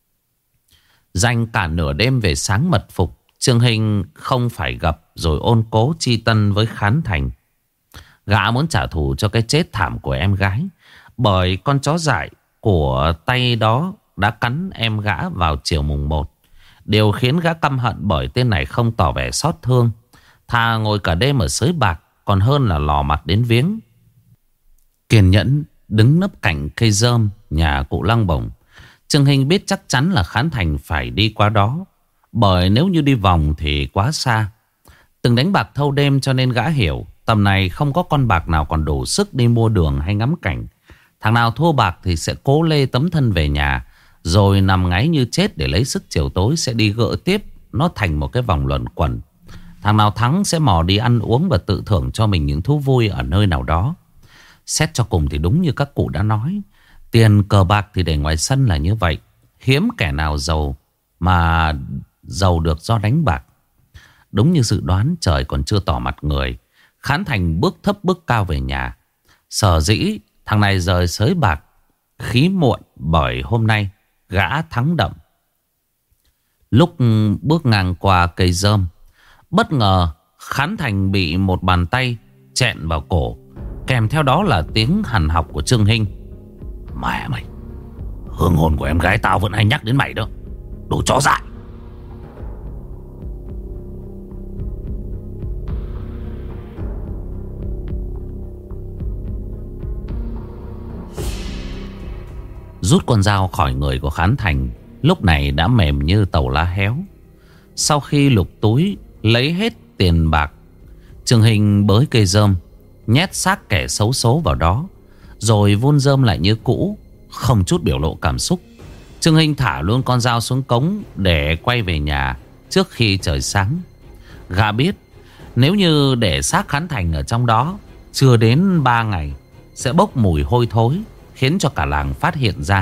Dành cả nửa đêm về sáng mật phục, Trương Hinh không phải gặp rồi ôn cố chi tân với Khán Thành. Gã muốn trả thù cho cái chết thảm của em gái, bởi con chó dại của tay đó đã cắn em gã vào chiều mùng 1. Điều khiến gã căm hận bởi tên này không tỏ vẻ xót thương. Thà ngồi cả đêm ở sới bạc còn hơn là lò mặt đến viếng. Kiên nhẫn đứng nấp cạnh cây rơm nhà cụ Lăng Bổng, Trương Hinh biết chắc chắn là Khán Thành phải đi qua đó, bởi nếu như đi vòng thì quá xa. Từng đánh bạc thâu đêm cho nên gã hiểu tầm này không có con bạc nào còn đủ sức đi mua đường hay ngắm cảnh. Thằng nào thua bạc thì sẽ cố lê tấm thân về nhà, rồi nằm ngáy như chết để lấy sức chiều tối sẽ đi gỡ tiếp. Nó thành một cái vòng luẩn quẩn. Thằng nào thắng sẽ mò đi ăn uống và tự thưởng cho mình những thú vui ở nơi nào đó. Xét cho cùng thì đúng như các cụ đã nói, tiền cờ bạc thì để ngoài sân là như vậy. Hiếm kẻ nào giàu mà giàu được do đánh bạc. Đúng như dự đoán, trời còn chưa tỏ mặt người, Khán Thành bước thấp bước cao về nhà. Sở dĩ thằng này rời sới bạc khí muộn bởi hôm nay gã thắng đậm. Lúc bước ngang qua cây rơm, bất ngờ Khán Thành bị một bàn tay chẹn vào cổ, kèm theo đó là tiếng hằn học của Trương Hinh. Mẹ mày, hương hồn của em gái tao vẫn hay nhắc đến mày đó, đồ chó dại. Rút con dao khỏi người của Khán Thành, lúc này đã mềm như tàu lá héo. Sau khi lục túi lấy hết tiền bạc, Trương Hinh bới cây rơm, nhét xác kẻ xấu số vào đó, rồi vun rơm lại như cũ, không chút biểu lộ cảm xúc. Trương Hinh thả luôn con dao xuống cống để quay về nhà trước khi trời sáng. Gã biết nếu như để xác Khán Thành ở trong đó, chưa đến 3 ngày sẽ bốc mùi hôi thối, khiến cho cả làng phát hiện ra.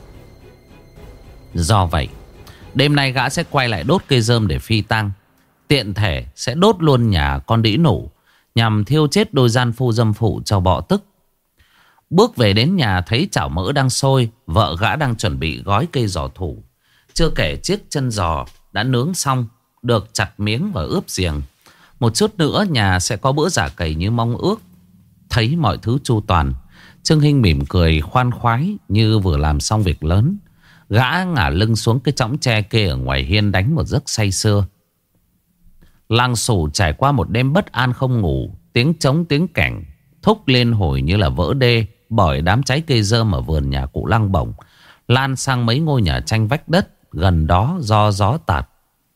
Do vậy, đêm nay gã sẽ quay lại đốt cây rơm để phi tang. Tiện thể sẽ đốt luôn nhà con đĩ nụ, nhằm thiêu chết đôi gian phu dâm phụ cho bọ tức. Bước về đến nhà thấy chảo mỡ đang sôi, vợ gã đang chuẩn bị gói cây giò thủ. Chưa kể chiếc chân giò đã nướng xong, được chặt miếng và ướp riềng. Một chút nữa nhà sẽ có bữa giả cầy như mong ước. Thấy mọi thứ chu toàn, Trương Hinh mỉm cười khoan khoái như vừa làm xong việc lớn. Gã ngả lưng xuống cái chõng tre kê ở ngoài hiên đánh một giấc say sưa. Làng Sủ trải qua một đêm bất an không ngủ, tiếng trống tiếng kẻng thúc lên hồi như là vỡ đê, bởi đám cháy cây rơm ở vườn nhà cụ Lăng bổng lan sang mấy ngôi nhà tranh vách đất gần đó do gió tạt.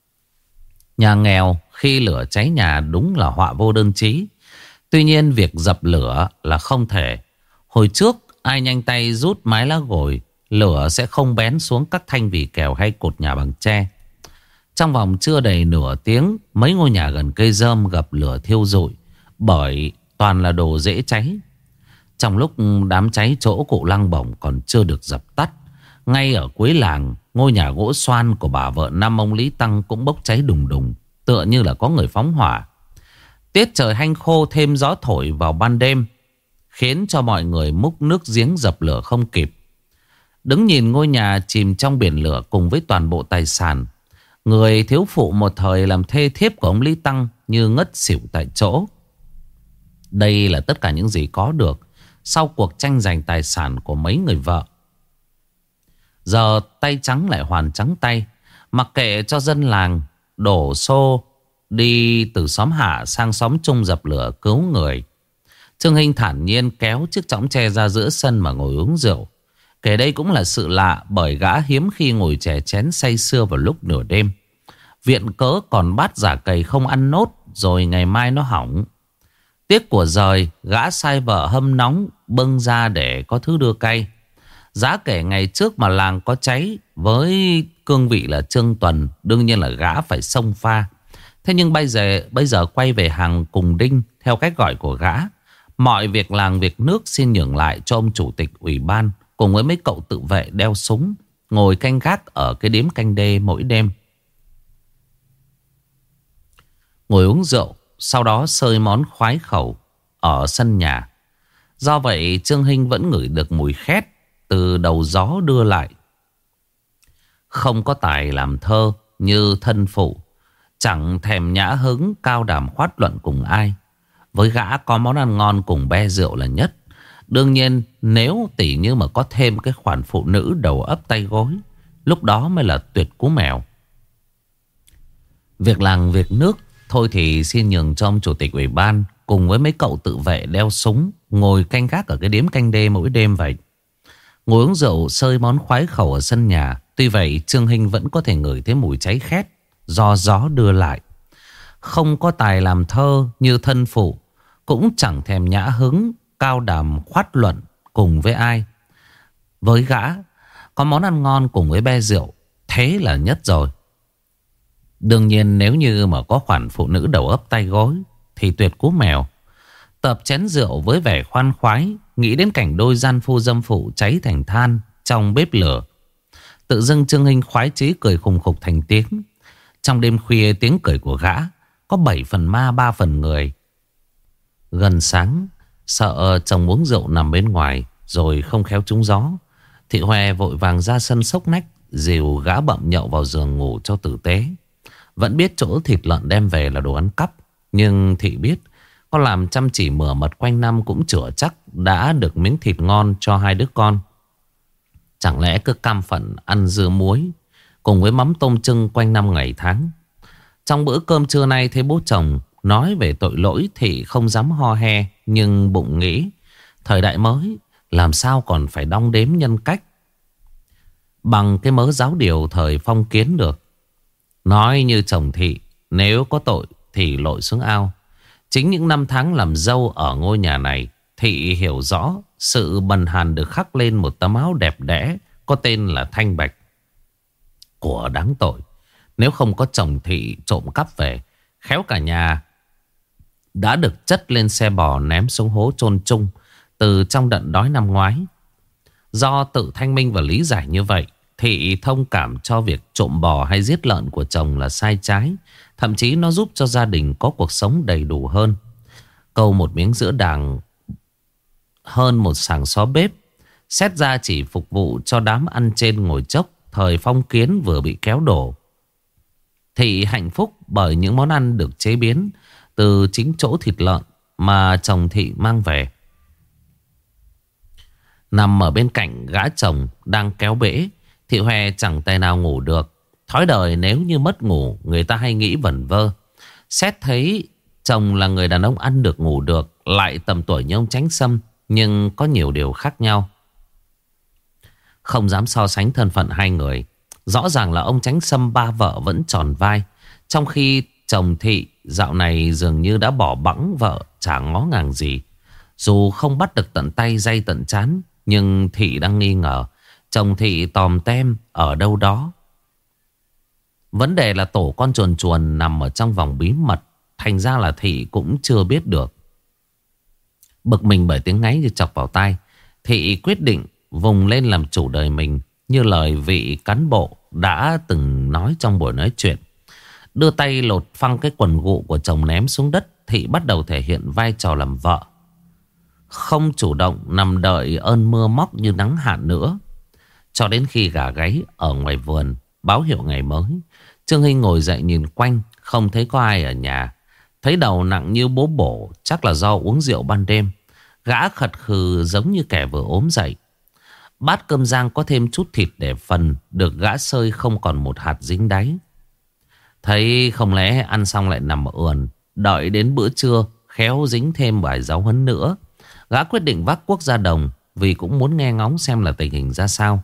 Nhà nghèo khi lửa cháy nhà đúng là họa vô đơn chí. Tuy nhiên việc dập lửa là không thể. Hồi trước ai nhanh tay rút mái lá gồi, lửa sẽ không bén xuống các thanh vỉ kèo hay cột nhà bằng tre. Trong vòng chưa đầy nửa tiếng, mấy ngôi nhà gần cây rơm gặp lửa thiêu rụi, bởi toàn là đồ dễ cháy. Trong lúc đám cháy chỗ cụ Lăng bổng còn chưa được dập tắt, ngay ở cuối làng, ngôi nhà gỗ xoan của bà vợ năm ông Lý Tăng cũng bốc cháy đùng đùng, tựa như là có người phóng hỏa. Tiết trời hanh khô thêm gió thổi vào ban đêm, khiến cho mọi người múc nước giếng dập lửa không kịp. Đứng nhìn ngôi nhà chìm trong biển lửa cùng với toàn bộ tài sản, người thiếu phụ một thời làm thê thiếp của ông Lý Tăng như ngất xỉu tại chỗ. Đây là tất cả những gì có được sau cuộc tranh giành tài sản của mấy người vợ. Giờ tay trắng lại hoàn trắng tay, mặc kệ cho dân làng đổ xô đi từ xóm hạ sang xóm trung dập lửa cứu người. Trương Hinh thản nhiên kéo chiếc chõng tre ra giữa sân mà ngồi uống rượu. Kể đây cũng là sự lạ, bởi gã hiếm khi ngồi chè chén say sưa vào lúc nửa đêm. Viện cớ còn bát giả cầy không ăn nốt, rồi ngày mai nó hỏng. Tiếc của giời, gã sai vợ hâm nóng bưng ra để có thứ đưa cay. Giá kể ngày trước mà làng có cháy, với cương vị là Trương Tuần, đương nhiên là gã phải xông pha. Thế nhưng bây giờ quay về hàng cùng đinh, theo cách gọi của gã, mọi việc làng việc nước xin nhường lại cho ông chủ tịch ủy ban cùng với mấy cậu tự vệ đeo súng, ngồi canh gác ở cái điếm canh đê mỗi đêm. Ngồi uống rượu, sau đó xơi món khoái khẩu ở sân nhà. Do vậy Trương Hinh vẫn ngửi được mùi khét từ đầu gió đưa lại. Không có tài làm thơ như thân phụ, chẳng thèm nhã hứng cao đàm khoát luận cùng ai. Với gã có món ăn ngon cùng be rượu là nhất. Đương nhiên nếu tỉ như mà có thêm cái khoản phụ nữ đầu ấp tay gối, lúc đó mới là tuyệt cú mèo. Việc làng việc nước thôi thì xin nhường cho ông chủ tịch ủy ban cùng với mấy cậu tự vệ đeo súng, ngồi canh gác ở cái điếm canh đê mỗi đêm vậy. Ngồi uống rượu xơi món khoái khẩu ở sân nhà. Tuy vậy Trương Hinh vẫn có thể ngửi thấy mùi cháy khét do gió đưa lại. Không có tài làm thơ như thân phụ, cũng chẳng thèm nhã hứng cao đàm khoát luận cùng với ai. Với gã có món ăn ngon cùng với be rượu, thế là nhất rồi. Đương nhiên nếu như mà có khoản phụ nữ đầu ấp tay gối thì tuyệt cú mèo. Tập chén rượu với vẻ khoan khoái, nghĩ đến cảnh đôi gian phu dâm phụ cháy thành than trong bếp lửa. Tự dưng Trương Hinh khoái chí cười khùng khục thành tiếng. Trong đêm khuya tiếng cười của gã có 7 phần ma 3 phần người. Gần sáng, sợ chồng uống rượu nằm bên ngoài rồi không khéo trúng gió, Thị Hòe vội vàng ra sân xốc nách dìu gã bậm nhậu vào giường ngủ cho tử tế. Vẫn biết chỗ thịt lợn đem về là đồ ăn cắp, nhưng Thị biết có làm chăm chỉ mửa mật quanh năm cũng chữa chắc đã được miếng thịt ngon cho hai đứa con. Chẳng lẽ cứ cam phận ăn dưa muối cùng với mắm tôm trưng quanh năm ngày tháng. Trong bữa cơm trưa nay thấy bố chồng nói về tội lỗi thì không dám ho he, nhưng bụng nghĩ thời đại mới làm sao còn phải đong đếm nhân cách bằng cái mớ giáo điều thời phong kiến được. Nói như chồng Thị, nếu có tội thì lội xuống ao. Chính những năm tháng làm dâu ở ngôi nhà này, Thị hiểu rõ sự bần hàn được khắc lên một tấm áo đẹp đẽ có tên là thanh bạch. Của đáng tội, nếu không có chồng Thị trộm cắp về, khéo cả nhà đã được chất lên xe bò ném xuống hố chôn chung từ trong đợt đói năm ngoái. Do tự thanh minh và lý giải như vậy, Thị thông cảm cho việc trộm bò hay giết lợn của chồng là sai trái. Thậm chí nó giúp cho gia đình có cuộc sống đầy đủ hơn. Câu một miếng giữa đàng hơn một sàng xó bếp, xét ra chỉ phục vụ cho đám ăn trên ngồi chốc thời phong kiến vừa bị kéo đổ. Thị hạnh phúc bởi những món ăn được chế biến từ chính chỗ thịt lợn mà chồng Thị mang về. Nằm ở bên cạnh gã chồng đang kéo bể, Thị Hòe chẳng tài nào ngủ được. Thói đời nếu như mất ngủ, người ta hay nghĩ vẩn vơ. Xét thấy chồng là người đàn ông ăn được ngủ được, lại tầm tuổi như ông Chánh Sâm, nhưng có nhiều điều khác nhau. Không dám so sánh thân phận hai người. Rõ ràng là ông Chánh Sâm ba vợ vẫn tròn vai, trong khi chồng Thị dạo này dường như đã bỏ bẵng vợ, chả ngó ngàng gì. Dù không bắt được tận tay day tận chán, nhưng Thị đang nghi ngờ chồng Thị tòm tem ở đâu đó. Vấn đề là tổ con chuồn chuồn nằm ở trong vòng bí mật, thành ra là Thị cũng chưa biết được. Bực mình bởi tiếng ngáy như chọc vào tai, Thị quyết định vùng lên làm chủ đời mình, như lời vị cán bộ đã từng nói trong buổi nói chuyện. Đưa tay lột phăng cái quần gụ của chồng ném xuống đất, Thị bắt đầu thể hiện vai trò làm vợ. Không chủ động nằm đợi ơn mưa móc như nắng hạn nữa. Cho đến khi gà gáy ở ngoài vườn báo hiệu ngày mới, Trương Hinh ngồi dậy nhìn quanh, không thấy có ai ở nhà. Thấy đầu nặng như bố bổ, chắc là do uống rượu ban đêm. Gã khật khừ giống như kẻ vừa ốm dậy. Bát cơm rang có thêm chút thịt để phần, được gã sơi không còn một hạt dính đáy. Thấy không lẽ ăn xong lại nằm ườn, đợi đến bữa trưa khéo dính thêm vài giáo huấn nữa. Gã quyết định vác cuốc ra đồng, vì cũng muốn nghe ngóng xem là tình hình ra sao.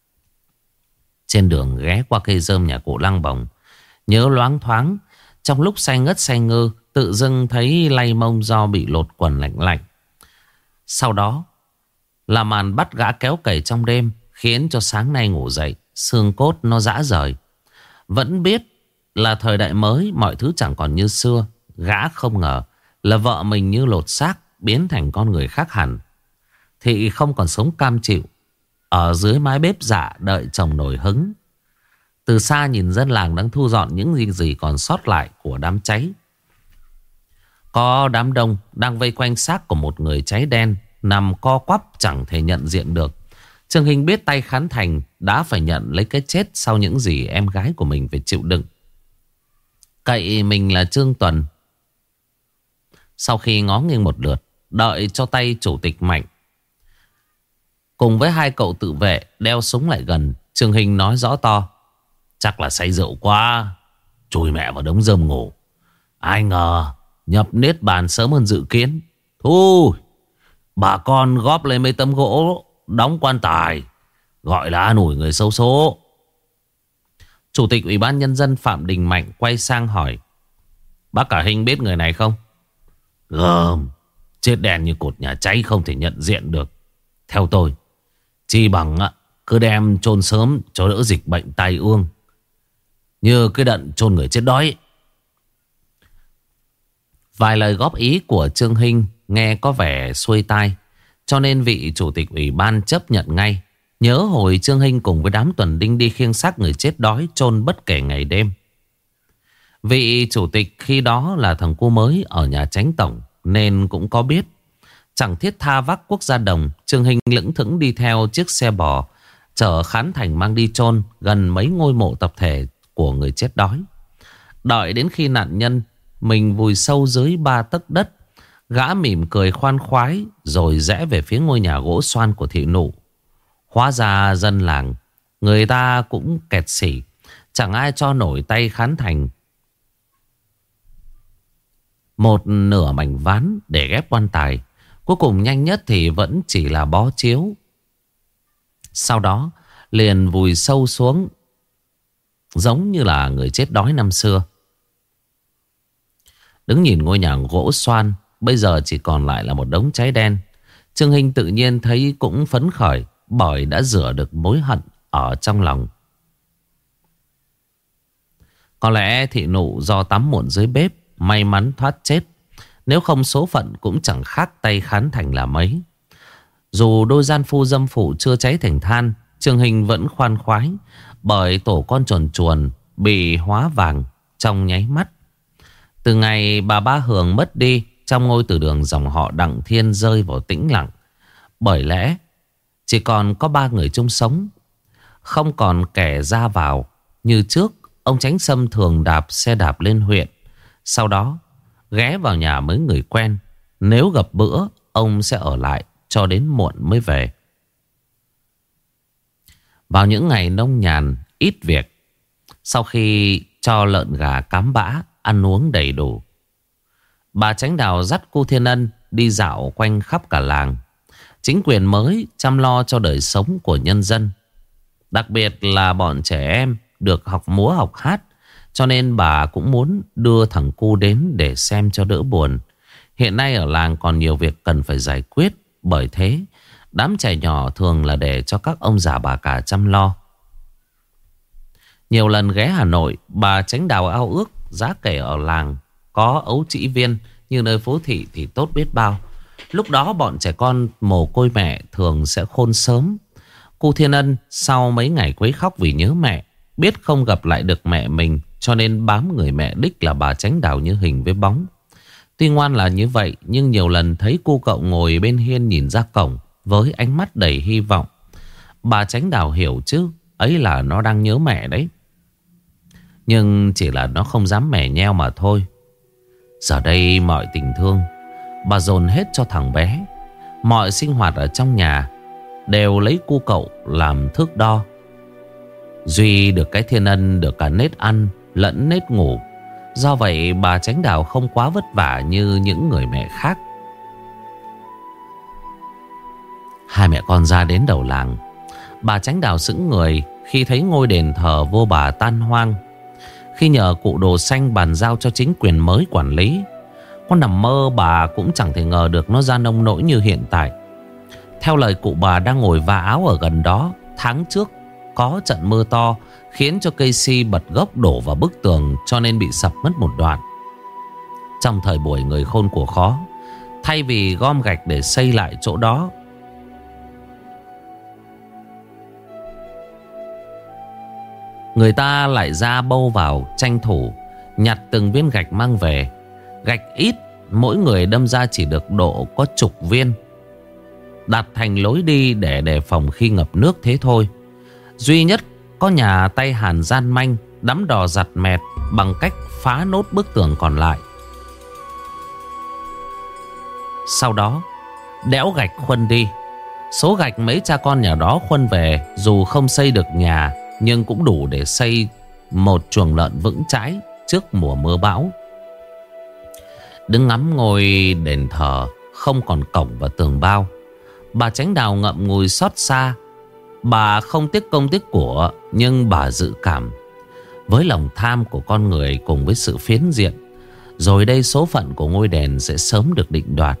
Trên đường ghé qua cây rơm nhà cụ Lăng Bồng, nhớ loáng thoáng, trong lúc say ngất say ngơ, tự dưng thấy lay mông do bị lột quần lạnh lạnh. Sau đó là màn bắt gã kéo cày trong đêm, khiến cho sáng nay ngủ dậy xương cốt nó rã rời. Vẫn biết là thời đại mới, mọi thứ chẳng còn như xưa. Gã không ngờ là vợ mình như lột xác, biến thành con người khác hẳn. Thị không còn sống cam chịu ở dưới mái bếp dạ đợi chồng nổi hứng. Từ xa nhìn dân làng đang thu dọn những gì còn sót lại của đám cháy. Có đám đông đang vây quanh xác của một người cháy đen, nằm co quắp chẳng thể nhận diện được. Trương Hinh biết tay Khán Thành đã phải nhận lấy cái chết sau những gì em gái của mình phải chịu đựng. Cậy mình là Trương Tuần. Sau khi ngó nghiêng một lượt, đợi cho tay chủ tịch Mạnh cùng với hai cậu tự vệ đeo súng lại gần, Trương Hinh nói rõ to: chắc là say rượu quá, chui mẹ vào đống rơm ngủ. Ai ngờ nhập niết bàn sớm hơn dự kiến. Thôi, bà con góp lấy mấy tấm gỗ đóng quan tài, gọi là an ủi người xấu số. Chủ tịch Ủy ban Nhân dân Phạm Đình Mạnh quay sang hỏi: bác cả Hinh biết người này không? Gờm, chết đen như cột nhà cháy không thể nhận diện được. Theo tôi, chi bằng cứ đem chôn sớm cho đỡ dịch bệnh tai ương, như cái đận chôn người chết đói. Vài lời góp ý của Trương Hinh nghe có vẻ xuôi tai, cho nên vị chủ tịch ủy ban chấp nhận ngay. Nhớ hồi Trương Hinh cùng với đám tuần đinh đi khiêng xác người chết đói chôn bất kể ngày đêm. Vị chủ tịch khi đó là thằng cu mới ở nhà chánh tổng nên cũng có biết. Chẳng thiết tha vác quốc gia đồng, Trương Hinh lững thững đi theo chiếc xe bò chở Khán Thành mang đi chôn gần mấy ngôi mộ tập thể của người chết đói. Đợi đến khi nạn nhân mình vùi sâu dưới 3 tấc đất, gã mỉm cười khoan khoái rồi rẽ về phía ngôi nhà gỗ xoan của thị nụ. Hóa ra dân làng người ta cũng kẹt xỉ, chẳng ai cho nổi tay Khán Thành một nửa mảnh ván để ghép quan tài. Cuối cùng nhanh nhất thì vẫn chỉ là bó chiếu. Sau đó liền vùi sâu xuống, giống như là người chết đói năm xưa. Đứng nhìn ngôi nhà gỗ xoan bây giờ chỉ còn lại là một đống cháy đen, Trương Hinh tự nhiên thấy cũng phấn khởi, bởi đã rửa được mối hận ở trong lòng. Có lẽ thị nụ do tắm muộn dưới bếp may mắn thoát chết, nếu không số phận cũng chẳng khác tay Khán Thành là mấy. Dù đôi gian phu dâm phụ chưa cháy thành than, Trương Hinh vẫn khoan khoái, bởi tổ con chuồn chuồn bị hóa vàng trong nháy mắt. Từ ngày bà Ba Hường mất đi, trong ngôi từ đường dòng họ Đặng Thiên rơi vào tĩnh lặng. Bởi lẽ chỉ còn có 3 người chung sống, không còn kẻ ra vào. Như trước, ông Chánh Sâm thường đạp xe đạp lên huyện, sau đó ghé vào nhà mấy người quen. Nếu gặp bữa, ông sẽ ở lại cho đến muộn mới về. Vào những ngày nông nhàn, ít việc, sau khi cho lợn gà cám bã, ăn uống đầy đủ, bà Chánh Đào dắt cô Thiên Ân đi dạo quanh khắp cả làng. Chính quyền mới chăm lo cho đời sống của nhân dân, đặc biệt là bọn trẻ em được học múa học hát. Cho nên bà cũng muốn đưa thằng cu đến để xem cho đỡ buồn. Hiện nay ở làng còn nhiều việc cần phải giải quyết, bởi thế đám trẻ nhỏ thường là để cho các ông già bà cả chăm lo. Nhiều lần ghé Hà Nội, bà Chánh Đào ao ước giá kể ở làng có ấu trĩ viên như nơi phố thị thì tốt biết bao. Lúc đó bọn trẻ con mồ côi mẹ thường sẽ khôn sớm. Cô Thiên Ân sau mấy ngày quấy khóc vì nhớ mẹ, biết không gặp lại được mẹ mình, cho nên bám người mẹ đích là bà Chánh Đào như hình với bóng. Tuy ngoan là như vậy, nhưng nhiều lần thấy cô cậu ngồi bên hiên nhìn ra cổng với ánh mắt đầy hy vọng. Bà Chánh Đào hiểu chứ, ấy là nó đang nhớ mẹ đấy. Nhưng chỉ là nó không dám mè nheo mà thôi. Giờ đây mọi tình thương bà dồn hết cho thằng bé. Mọi sinh hoạt ở trong nhà đều lấy cô cậu làm thước đo. Duy được cái Thiên Ân được cả nết ăn lẫn nết ngủ. Do vậy bà Chánh Đào không quá vất vả như những người mẹ khác. Hai mẹ con ra đến đầu làng, bà Chánh Đào sững người khi thấy ngôi đền thờ vua bà tan hoang. Khi nhờ cụ Đồ Xanh bàn giao cho chính quyền mới quản lý, con nằm mơ bà cũng chẳng thể ngờ được nó ra nông nỗi như hiện tại. Theo lời cụ bà đang ngồi vá áo ở gần đó, tháng trước có trận mưa to khiến cho cây si bật gốc đổ vào bức tường, cho nên bị sập mất một đoạn. Trong thời buổi người khôn của khó, thay vì gom gạch để xây lại chỗ đó, người ta lại ra bâu vào tranh thủ nhặt từng viên gạch mang về. Gạch ít, mỗi người đâm ra chỉ được độ có chục viên, đặt thành lối đi để đề phòng khi ngập nước thế thôi. Duy nhất có nhà tay hàn gian manh đắm đò giặt mẹt bằng cách phá nốt bức tường còn lại. Sau đó đẽo gạch khuân đi. Số gạch mấy cha con nhà đó khuân về, dù không xây được nhà nhưng cũng đủ để xây một chuồng lợn vững chãi trước mùa mưa bão. Đứng ngắm ngôi đền thờ không còn cổng và tường bao, bà Chánh Đào ngậm ngùi xót xa. Bà không tiếc công tiếc của, nhưng bà dự cảm với lòng tham của con người cùng với sự phiến diện, rồi đây số phận của ngôi đền sẽ sớm được định đoạt.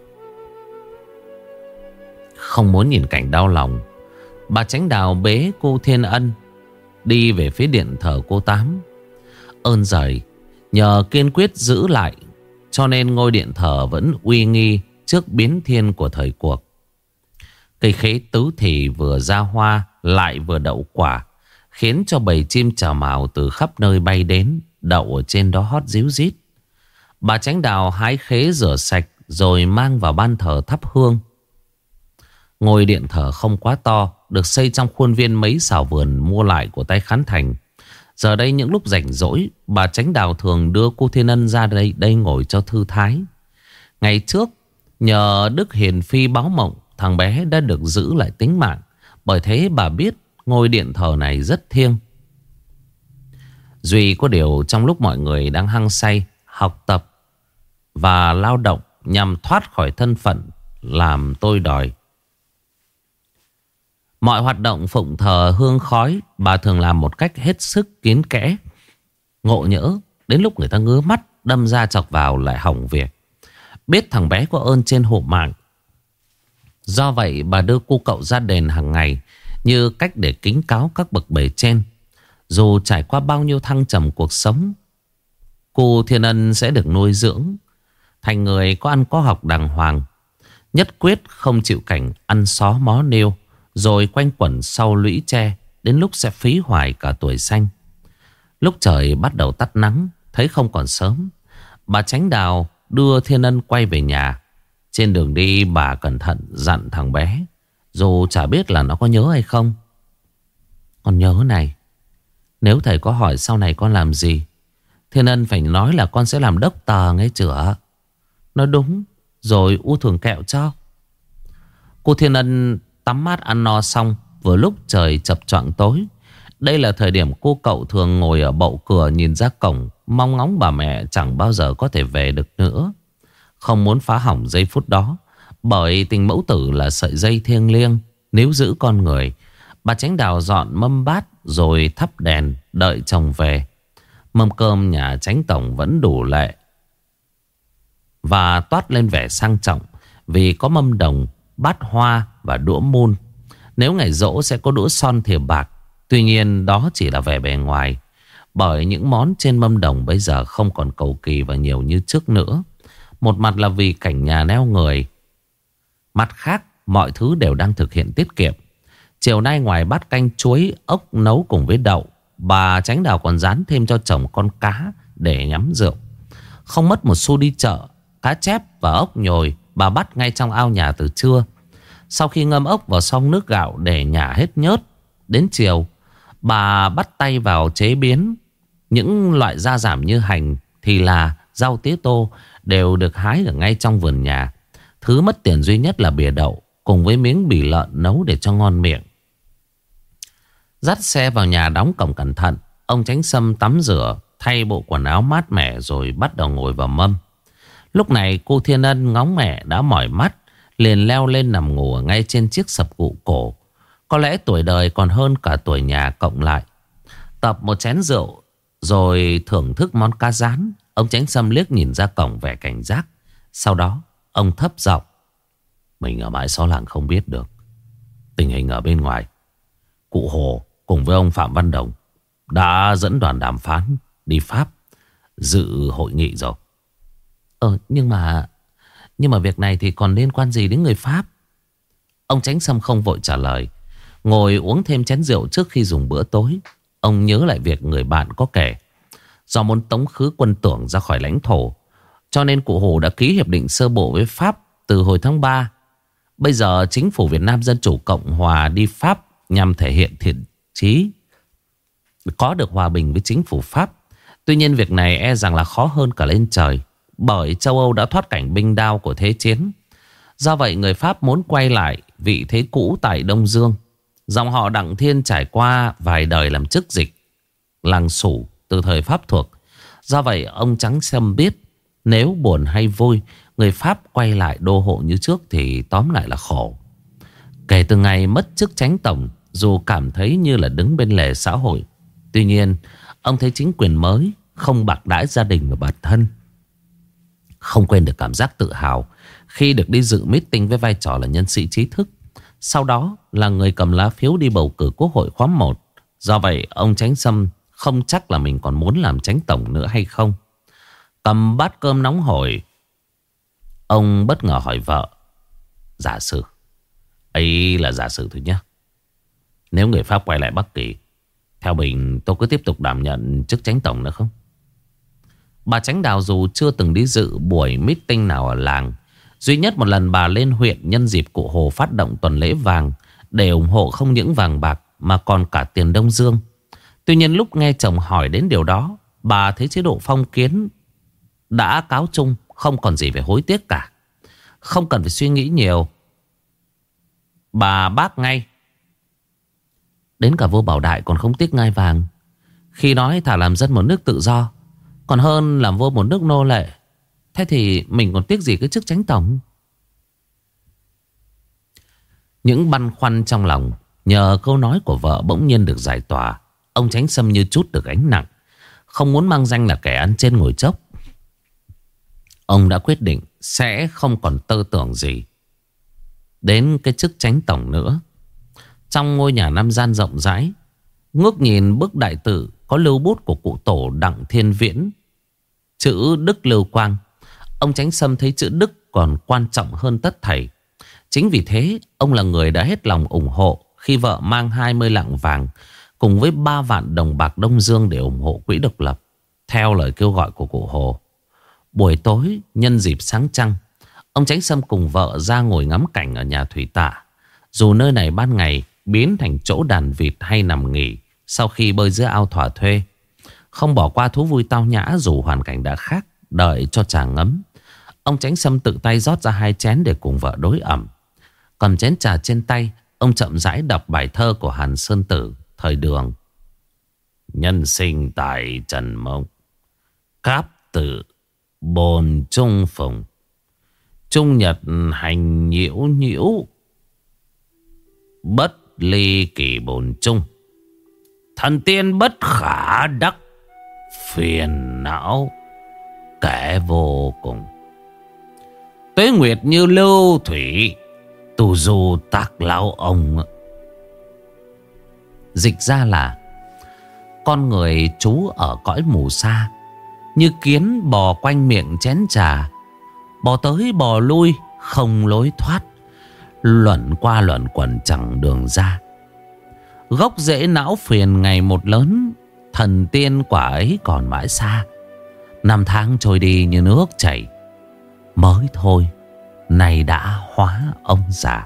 Không muốn nhìn cảnh đau lòng, bà Chánh Đào bế cô Thiên Ân đi về phía điện thờ cô Tám. Ơn giời, nhờ kiên quyết giữ lại cho nên ngôi điện thờ vẫn uy nghi trước biến thiên của thời cuộc. Cây khế tứ thì vừa ra hoa lại vừa đậu quả, khiến cho bầy chim chào mào từ khắp nơi bay đến, đậu ở trên đó hót ríu rít. Bà Chánh Đào hái khế rửa sạch rồi mang vào ban thờ thắp hương. Ngôi điện thờ không quá to, được xây trong khuôn viên mấy xào vườn mua lại của tay Khán Thành. Giờ đây những lúc rảnh rỗi, bà Chánh Đào thường đưa cô Thiên Ân ra đây ngồi cho thư thái. Ngày trước, nhờ Đức Hiền Phi báo mộng, thằng bé đã được giữ lại tính mạng. Bởi thế bà biết ngôi điện thờ này rất thiêng. Duy có điều trong lúc mọi người đang hăng say học tập và lao động nhằm thoát khỏi thân phận làm tôi đòi, mọi hoạt động phụng thờ hương khói bà thường làm một cách hết sức kín kẽ. Ngộ nhỡ đến lúc người ta ngứa mắt đâm ra chọc vào lại hỏng việc. Biết thằng bé có ơn trên hộ mạng, do vậy bà đưa cô cậu ra đền hàng ngày như cách để kính cáo các bậc bề trên. Dù trải qua bao nhiêu thăng trầm cuộc sống, cô Thiên Ân sẽ được nuôi dưỡng thành người có ăn có học đàng hoàng, nhất quyết không chịu cảnh ăn xó mó nêu rồi quanh quẩn sau lũy tre, đến lúc sẽ phí hoài cả tuổi xanh. Lúc trời bắt đầu tắt nắng, thấy không còn sớm, bà Chánh Đào đưa Thiên Ân quay về nhà. Trên đường đi bà cẩn thận dặn thằng bé, dù chả biết là nó có nhớ hay không. Con nhớ này, nếu thầy có hỏi sau này con làm gì, Thiên Ân phải nói là con sẽ làm đốc tờ nghe chửa. Nói đúng rồi u thường kẹo cho. Cô Thiên Ân tắm mát ăn no xong, vừa lúc trời chập choạng tối. Đây là thời điểm cô cậu thường ngồi ở bậu cửa nhìn ra cổng, mong ngóng bà mẹ chẳng bao giờ có thể về được nữa. Không muốn phá hỏng giây phút đó, bởi tình mẫu tử là sợi dây thiêng liêng níu giữ con người. Bà Chánh Đào dọn mâm bát rồi thắp đèn đợi chồng về. Mâm cơm nhà Chánh Tổng vẫn đủ lệ và toát lên vẻ sang trọng, vì có mâm đồng, bát hoa và đũa mun. Nếu ngày giỗ sẽ có đũa son thìa bạc. Tuy nhiên đó chỉ là vẻ bề ngoài, bởi những món trên mâm đồng bây giờ không còn cầu kỳ và nhiều như trước nữa. Một mặt là vì cảnh nhà neo người, mặt khác mọi thứ đều đang thực hiện tiết kiệm. Chiều nay ngoài bát canh chuối ốc nấu cùng với đậu, bà Chánh Đào còn rán thêm cho chồng con cá để nhắm rượu. Không mất một xu đi chợ, cá chép và ốc nhồi bà bắt ngay trong ao nhà từ trưa. Sau khi ngâm ốc vào xong nước gạo để nhả hết nhớt, đến chiều bà bắt tay vào chế biến. Những loại gia giảm như hành, thì là rau tía tô đều được hái ở ngay trong vườn nhà. Thứ mất tiền duy nhất là bìa đậu cùng với miếng bì lợn nấu để cho ngon miệng. Dắt xe vào nhà đóng cổng cẩn thận, ông Chánh Sâm tắm rửa, thay bộ quần áo mát mẻ rồi bắt đầu ngồi vào mâm. Lúc này cô Thiên Ân ngóng mẹ đã mỏi mắt, liền leo lên nằm ngủ ngay trên chiếc sập gụ cổ. Có lẽ tuổi đời còn hơn cả tuổi nhà cộng lại. Tập một chén rượu rồi thưởng thức món cá rán, ông Chánh Sâm liếc nhìn ra cổng vẻ cảnh giác. Sau đó ông thấp giọng: mình ở mãi xó làng không biết được tình hình ở bên ngoài. Cụ Hồ cùng với ông Phạm Văn Đồng đã dẫn đoàn đàm phán đi Pháp dự hội nghị rồi. Nhưng mà việc này thì còn liên quan gì đến người Pháp? Ông Chánh Sâm không vội trả lời, ngồi uống thêm chén rượu trước khi dùng bữa tối. Ông nhớ lại việc người bạn có kể, do muốn tống khứ quân Tưởng ra khỏi lãnh thổ, cho nên cụ Hồ đã ký hiệp định sơ bộ với Pháp từ hồi tháng 3. Bây giờ chính phủ Việt Nam Dân Chủ Cộng Hòa đi Pháp nhằm thể hiện thiện chí có được hòa bình với chính phủ Pháp. Tuy nhiên việc này e rằng là khó hơn cả lên trời, bởi châu Âu đã thoát cảnh binh đao của thế chiến. Do vậy người Pháp muốn quay lại vị thế cũ tại Đông Dương. Dòng họ Đặng Thiên trải qua vài đời làm chức dịch làng Sủ từ thời Pháp thuộc. Do vậy ông Trắng Sâm biết, nếu buồn hay vui, người Pháp quay lại đô hộ như trước thì tóm lại là khổ. Kể từ ngày mất chức Chánh Tổng, dù cảm thấy như là đứng bên lề xã hội, tuy nhiên ông thấy chính quyền mới không bạc đãi gia đình và bản thân. Không quên được cảm giác tự hào khi được đi dự meeting với vai trò là nhân sĩ trí thức, sau đó là người cầm lá phiếu đi bầu cử Quốc hội khóa 1. Do vậy ông Chánh Sâm không chắc là mình còn muốn làm Chánh Tổng nữa hay không. Cầm bát cơm nóng hổi, Ông bất ngờ hỏi vợ. Giả sử, ấy là giả sử thôi nhé. Nếu người Pháp quay lại Bắc Kỳ, theo mình tôi cứ tiếp tục đảm nhận chức chánh tổng nữa không? Bà Chánh Đào dù chưa từng đi dự buổi meeting nào ở làng, duy nhất một lần bà lên huyện nhân dịp cụ Hồ phát động tuần lễ vàng để ủng hộ không những vàng bạc mà còn cả tiền Đông Dương. Tuy nhiên lúc nghe chồng hỏi đến điều đó, bà thấy chế độ phong kiến đã cáo chung, không còn gì phải hối tiếc cả. Không cần phải suy nghĩ nhiều, bà bác ngay. Đến cả vua Bảo Đại còn không tiếc ngai vàng, khi nói thà làm dân một nước tự do còn hơn làm vua một nước nô lệ. Thế thì mình còn tiếc gì cái chức chánh tổng? Những băn khoăn trong lòng nhờ câu nói của vợ bỗng nhiên được giải tỏa. Ông Chánh Sâm như trút được gánh nặng. Không muốn mang danh là kẻ ăn trên ngồi chốc, ông đã quyết định sẽ không còn tơ tưởng gì đến cái chức chánh tổng nữa. Trong ngôi nhà năm gian rộng rãi, ngước nhìn bức đại tự có lưu bút của cụ tổ Đặng Thiên Viễn, chữ Đức lưu quang, ông Chánh Sâm thấy chữ Đức còn quan trọng hơn tất thảy. Chính vì thế ông là người đã hết lòng ủng hộ khi vợ mang 20 lạng vàng cùng với 3 vạn đồng bạc Đông Dương để ủng hộ quỹ độc lập, theo lời kêu gọi của cụ Hồ. Buổi tối nhân dịp sáng trăng, ông Chánh Sâm cùng vợ ra ngồi ngắm cảnh ở nhà thủy tạ. Dù nơi này ban ngày biến thành chỗ đàn vịt hay nằm nghỉ sau khi bơi giữa ao thỏa thuê, không bỏ qua thú vui tao nhã dù hoàn cảnh đã khác. Đợi cho trà ngấm, ông Chánh Sâm tự tay rót ra 2 chén để cùng vợ đối ẩm. Cầm chén trà trên tay, ông chậm rãi đọc bài thơ của Hàn Sơn Tử thời Đường. Nhân sinh tại trần mộng, cáp tự bồn trung phùng, trung nhật hành nhiễu nhiễu, bất ly kỳ bồn trung, thần tiên bất khả đắc, phiền não kẻ vô cùng. Tuế nguyệt như lưu thủy, tu du tác lão ông. Dịch ra là con người trú ở cõi mù xa, như kiến bò quanh miệng chén trà, bò tới bò lui không lối thoát, luẩn qua luẩn quẩn chẳng đường ra. Gốc rễ não phiền ngày một lớn, thần tiên quả ấy còn mãi xa. Năm tháng trôi đi như nước chảy, mới thôi nay đã hóa ông già.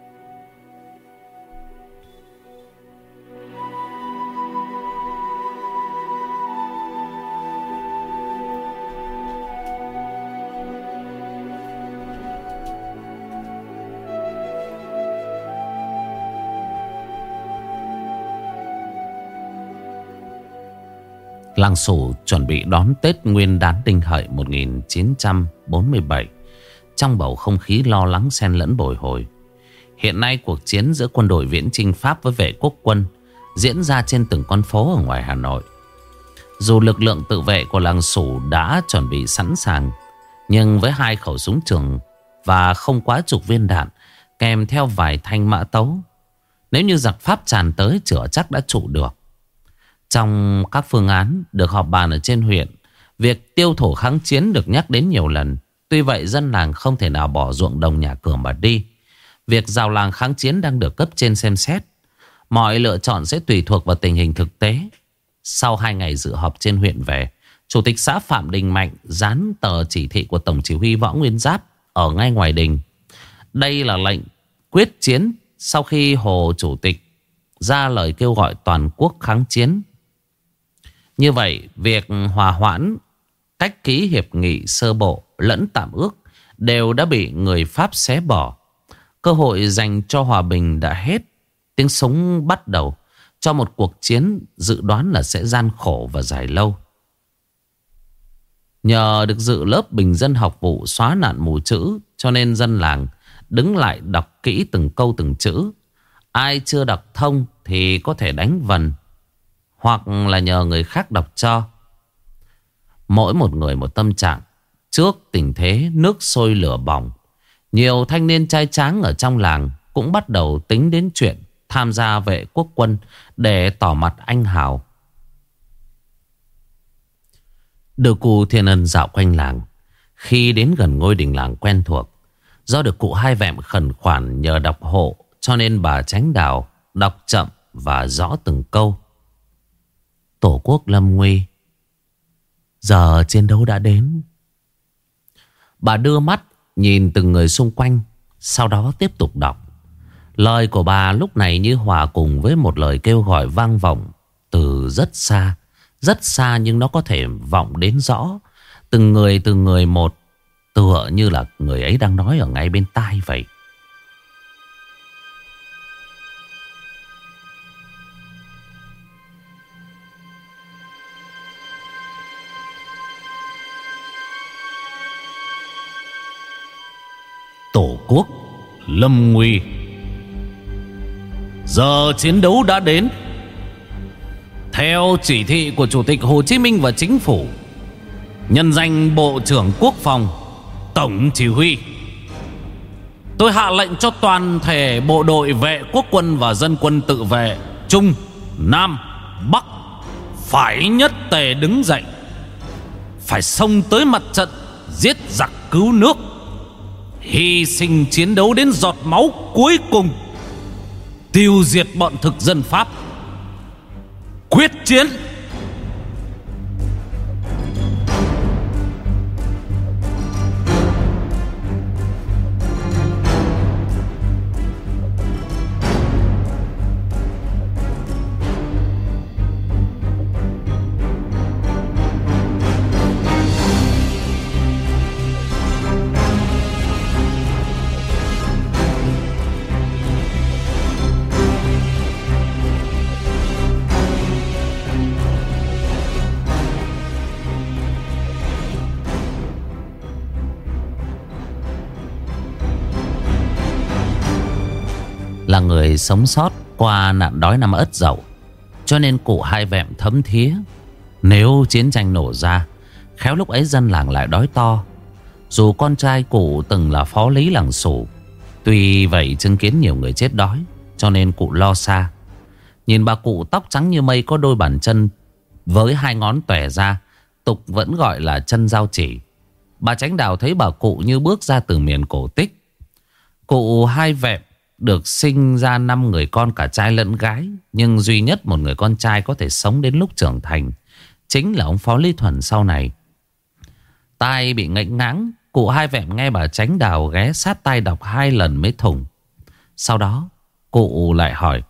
Làng Sủ chuẩn bị đón Tết Nguyên đán Đinh Hợi 1947 trong bầu không khí lo lắng xen lẫn bồi hồi. Hiện nay cuộc chiến giữa quân đội viễn chinh Pháp với vệ quốc quân diễn ra trên từng con phố ở ngoài Hà Nội. Dù lực lượng tự vệ của làng Sủ đã chuẩn bị sẵn sàng, nhưng với 2 khẩu súng trường và không quá chục viên đạn, kèm theo vài thanh mã tấu, nếu như giặc Pháp tràn tới chữa chắc đã trụ được. Trong các phương án được họp bàn ở trên huyện, việc tiêu thổ kháng chiến được nhắc đến nhiều lần. Tuy vậy dân làng không thể nào bỏ ruộng đồng nhà cửa mà đi. Việc rào làng kháng chiến đang được cấp trên xem xét. Mọi lựa chọn sẽ tùy thuộc vào tình hình thực tế. Sau 2 ngày dự họp trên huyện về, Chủ tịch xã Phạm Đình Mạnh dán tờ chỉ thị của Tổng chỉ huy Võ Nguyên Giáp ở ngay ngoài đình. Đây là lệnh quyết chiến sau khi Hồ Chủ tịch ra lời kêu gọi toàn quốc kháng chiến. Như vậy, việc hòa hoãn, cách ký hiệp nghị sơ bộ lẫn tạm ước đều đã bị người Pháp xé bỏ. Cơ hội dành cho hòa bình đã hết. Tiếng súng bắt đầu cho một cuộc chiến dự đoán là sẽ gian khổ và dài lâu. Nhờ được dự lớp bình dân học vụ xóa nạn mù chữ, cho nên dân làng đứng lại đọc kỹ từng câu từng chữ. Ai chưa đọc thông thì có thể đánh vần, hoặc là nhờ người khác đọc cho. Mỗi một người một tâm trạng. Trước tình thế nước sôi lửa bỏng, nhiều thanh niên trai tráng ở trong làng cũng bắt đầu tính đến chuyện tham gia vệ quốc quân để tỏ mặt anh hào. Đưa Cu Thiên Ân dạo quanh làng. Khi đến gần ngôi đình làng quen thuộc, do được cụ Hai Vẹm khẩn khoản nhờ đọc hộ, cho nên bà Chánh Đào đọc chậm và rõ từng câu. Tổ quốc lâm nguy, giờ chiến đấu đã đến. Bà đưa mắt nhìn từng người xung quanh, sau đó tiếp tục đọc. Lời của bà lúc này như hòa cùng với một lời kêu gọi vang vọng từ rất xa nhưng nó có thể vọng đến rõ. Từng người một, tựa như là người ấy đang nói ở ngay bên tai vậy. Tổ quốc lâm nguy, giờ chiến đấu đã đến. Theo chỉ thị của Chủ tịch Hồ Chí Minh và Chính phủ, nhân danh Bộ trưởng Quốc phòng, Tổng chỉ huy, tôi hạ lệnh cho toàn thể bộ đội vệ quốc quân và dân quân tự vệ Trung, Nam, Bắc phải nhất tề đứng dậy, phải xông tới mặt trận, giết giặc cứu nước, hy sinh chiến đấu đến giọt máu cuối cùng, tiêu diệt bọn thực dân Pháp. Quyết chiến! Là người sống sót qua nạn đói năm Ất Dậu, cho nên cụ Hai Vẹm thấm thía, nếu chiến tranh nổ ra, khéo lúc ấy dân làng lại đói to. Dù con trai cụ từng là phó lý làng Sủ, tuy vậy chứng kiến nhiều người chết đói, cho nên cụ lo xa. Nhìn bà cụ tóc trắng như mây, có đôi bàn chân với hai ngón tòe ra, tục vẫn gọi là chân dao chỉ. Bà Chánh Đào thấy bà cụ như bước ra từ miền cổ tích. Cụ Hai Vẹm được sinh ra 5 người con cả trai lẫn gái, nhưng duy nhất một người con trai có thể sống đến lúc trưởng thành, chính là ông Phó Lý Thuần sau này. Tai bị ngãnh ngãng, cụ Hai Vẹm nghe bà Chánh Đào ghé sát tai đọc 2 lần mới thủng. Sau đó cụ lại hỏi: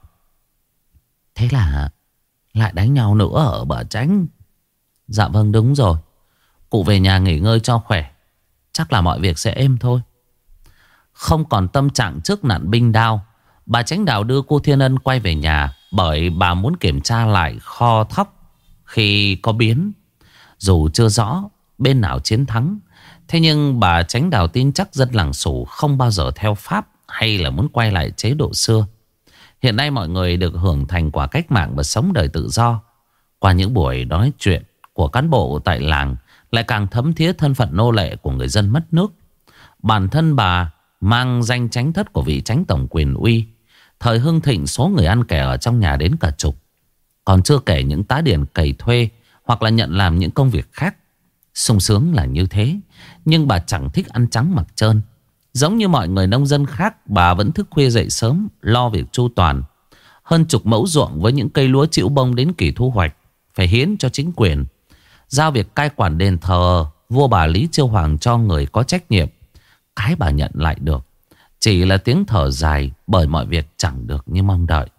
thế là lại đánh nhau nữa ở bà Chánh? Dạ vâng, đúng rồi. Cụ về nhà nghỉ ngơi cho khỏe, chắc là mọi việc sẽ êm thôi. Không còn tâm trạng trước nạn binh đao, bà Chánh Đào đưa cô Thiên Ân quay về nhà, bởi bà muốn kiểm tra lại kho thóc khi có biến. Dù chưa rõ bên nào chiến thắng, thế nhưng bà Chánh Đào tin chắc dân làng Sủ không bao giờ theo Pháp hay là muốn quay lại chế độ xưa. Hiện nay mọi người được hưởng thành quả cách mạng và sống đời tự do. Qua những buổi nói chuyện của cán bộ tại làng, lại càng thấm thía thân phận nô lệ của người dân mất nước. Bản thân bà mang danh chánh thất của vị chánh tổng quyền uy. Thời hưng thịnh, số người ăn kẻ ở trong nhà đến cả chục. Còn chưa kể những tá điền cày thuê hoặc là nhận làm những công việc khác. Sung sướng là như thế, nhưng bà chẳng thích ăn trắng mặc trơn. Giống như mọi người nông dân khác, bà vẫn thức khuya dậy sớm, lo việc chu toàn. Hơn chục mẫu ruộng với những cây lúa chĩu bông đến kỳ thu hoạch phải hiến cho chính quyền. Giao việc cai quản đền thờ vua bà Lý Chiêu Hoàng cho người có trách nhiệm. Cái bà nhận lại được chỉ là tiếng thở dài, bởi mọi việc chẳng được như mong đợi.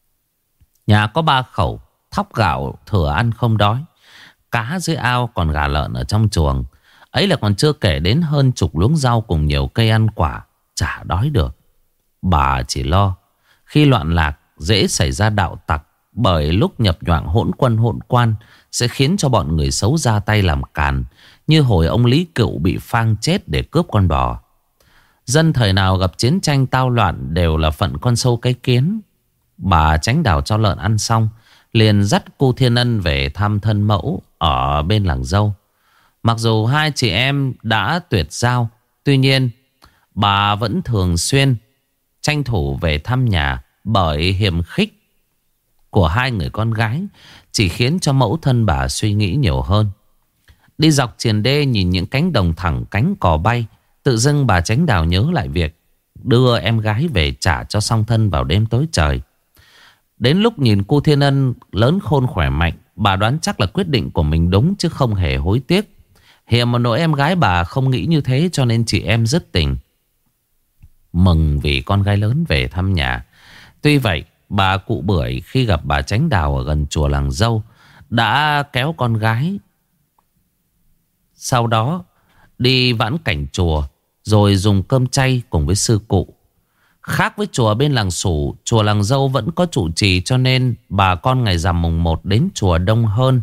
Nhà có 3 khẩu, thóc gạo thừa ăn không đói. Cá dưới ao, còn gà lợn ở trong chuồng. Ấy là còn chưa kể đến hơn chục luống rau cùng nhiều cây ăn quả, chả đói được. Bà chỉ lo khi loạn lạc dễ xảy ra đạo tặc, bởi lúc nhập nhoạng hỗn quân hỗn quan sẽ khiến cho bọn người xấu ra tay làm càn, như hồi ông Lý Cựu bị phang chết để cướp con bò. Dân thời nào gặp chiến tranh tao loạn đều là phận con sâu cái kiến. Bà Chánh Đào cho lợn ăn xong, liền dắt cô Thiên Ân về thăm thân mẫu ở bên làng dâu. Mặc dù hai chị em đã tuyệt giao, tuy nhiên bà vẫn thường xuyên tranh thủ về thăm nhà, bởi hiềm khích của hai người con gái chỉ khiến cho mẫu thân bà suy nghĩ nhiều hơn. Đi dọc triền đê nhìn những cánh đồng thẳng cánh cò bay, tự dưng bà Chánh Đào nhớ lại việc đưa em gái về trả cho song thân vào đêm tối trời. Đến lúc nhìn cô Thiên Ân lớn khôn khỏe mạnh, bà đoán chắc là quyết định của mình đúng chứ không hề hối tiếc. Hiềm một nỗi em gái bà không nghĩ như thế, cho nên chị em dứt tình. Mừng vì con gái lớn về thăm nhà. Tuy vậy, bà cụ Bưởi khi gặp bà Chánh Đào ở gần chùa Làng Dâu đã kéo con gái, sau đó đi vãn cảnh chùa, rồi dùng cơm chay cùng với sư cụ. Khác với chùa bên Làng Sủ, chùa Làng Dâu vẫn có trụ trì, cho nên bà con ngày rằm mùng 1 đến chùa đông hơn.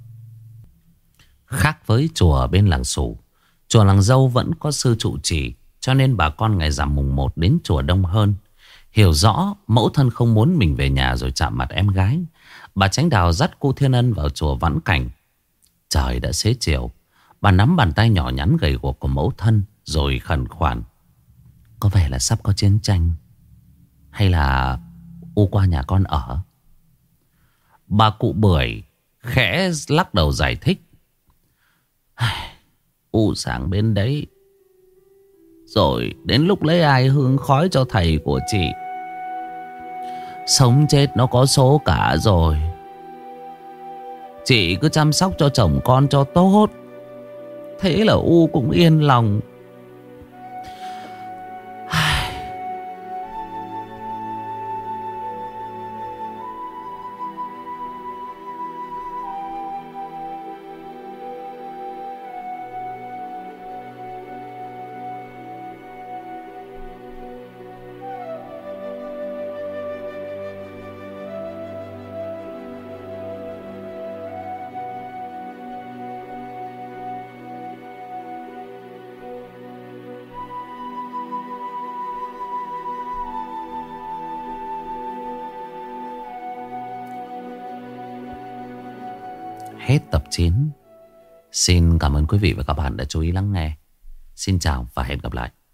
Khác với chùa bên Làng Sủ, chùa Làng Dâu vẫn có sư trụ trì, cho nên bà con ngày rằm mùng 1 đến chùa đông hơn. Hiểu rõ mẫu thân không muốn mình về nhà rồi chạm mặt em gái, bà Chánh Đào dắt cô Thiên Ân vào chùa vãn cảnh. Trời đã xế chiều, bà nắm bàn tay nhỏ nhắn gầy guộc của mẫu thân rồi khẩn khoản: có vẻ là sắp có chiến tranh, hay là U qua nhà con ở? Bà cụ Bưởi khẽ lắc đầu giải thích: U sang bên đấy, rồi đến lúc lấy ai hương khói cho thầy của chị. Sống chết nó có số cả rồi. Chị cứ chăm sóc cho chồng con cho tốt, thế là U cũng yên lòng. Hết tập 9. Xin cảm ơn quý vị và các bạn đã chú ý lắng nghe. Xin chào và hẹn gặp lại.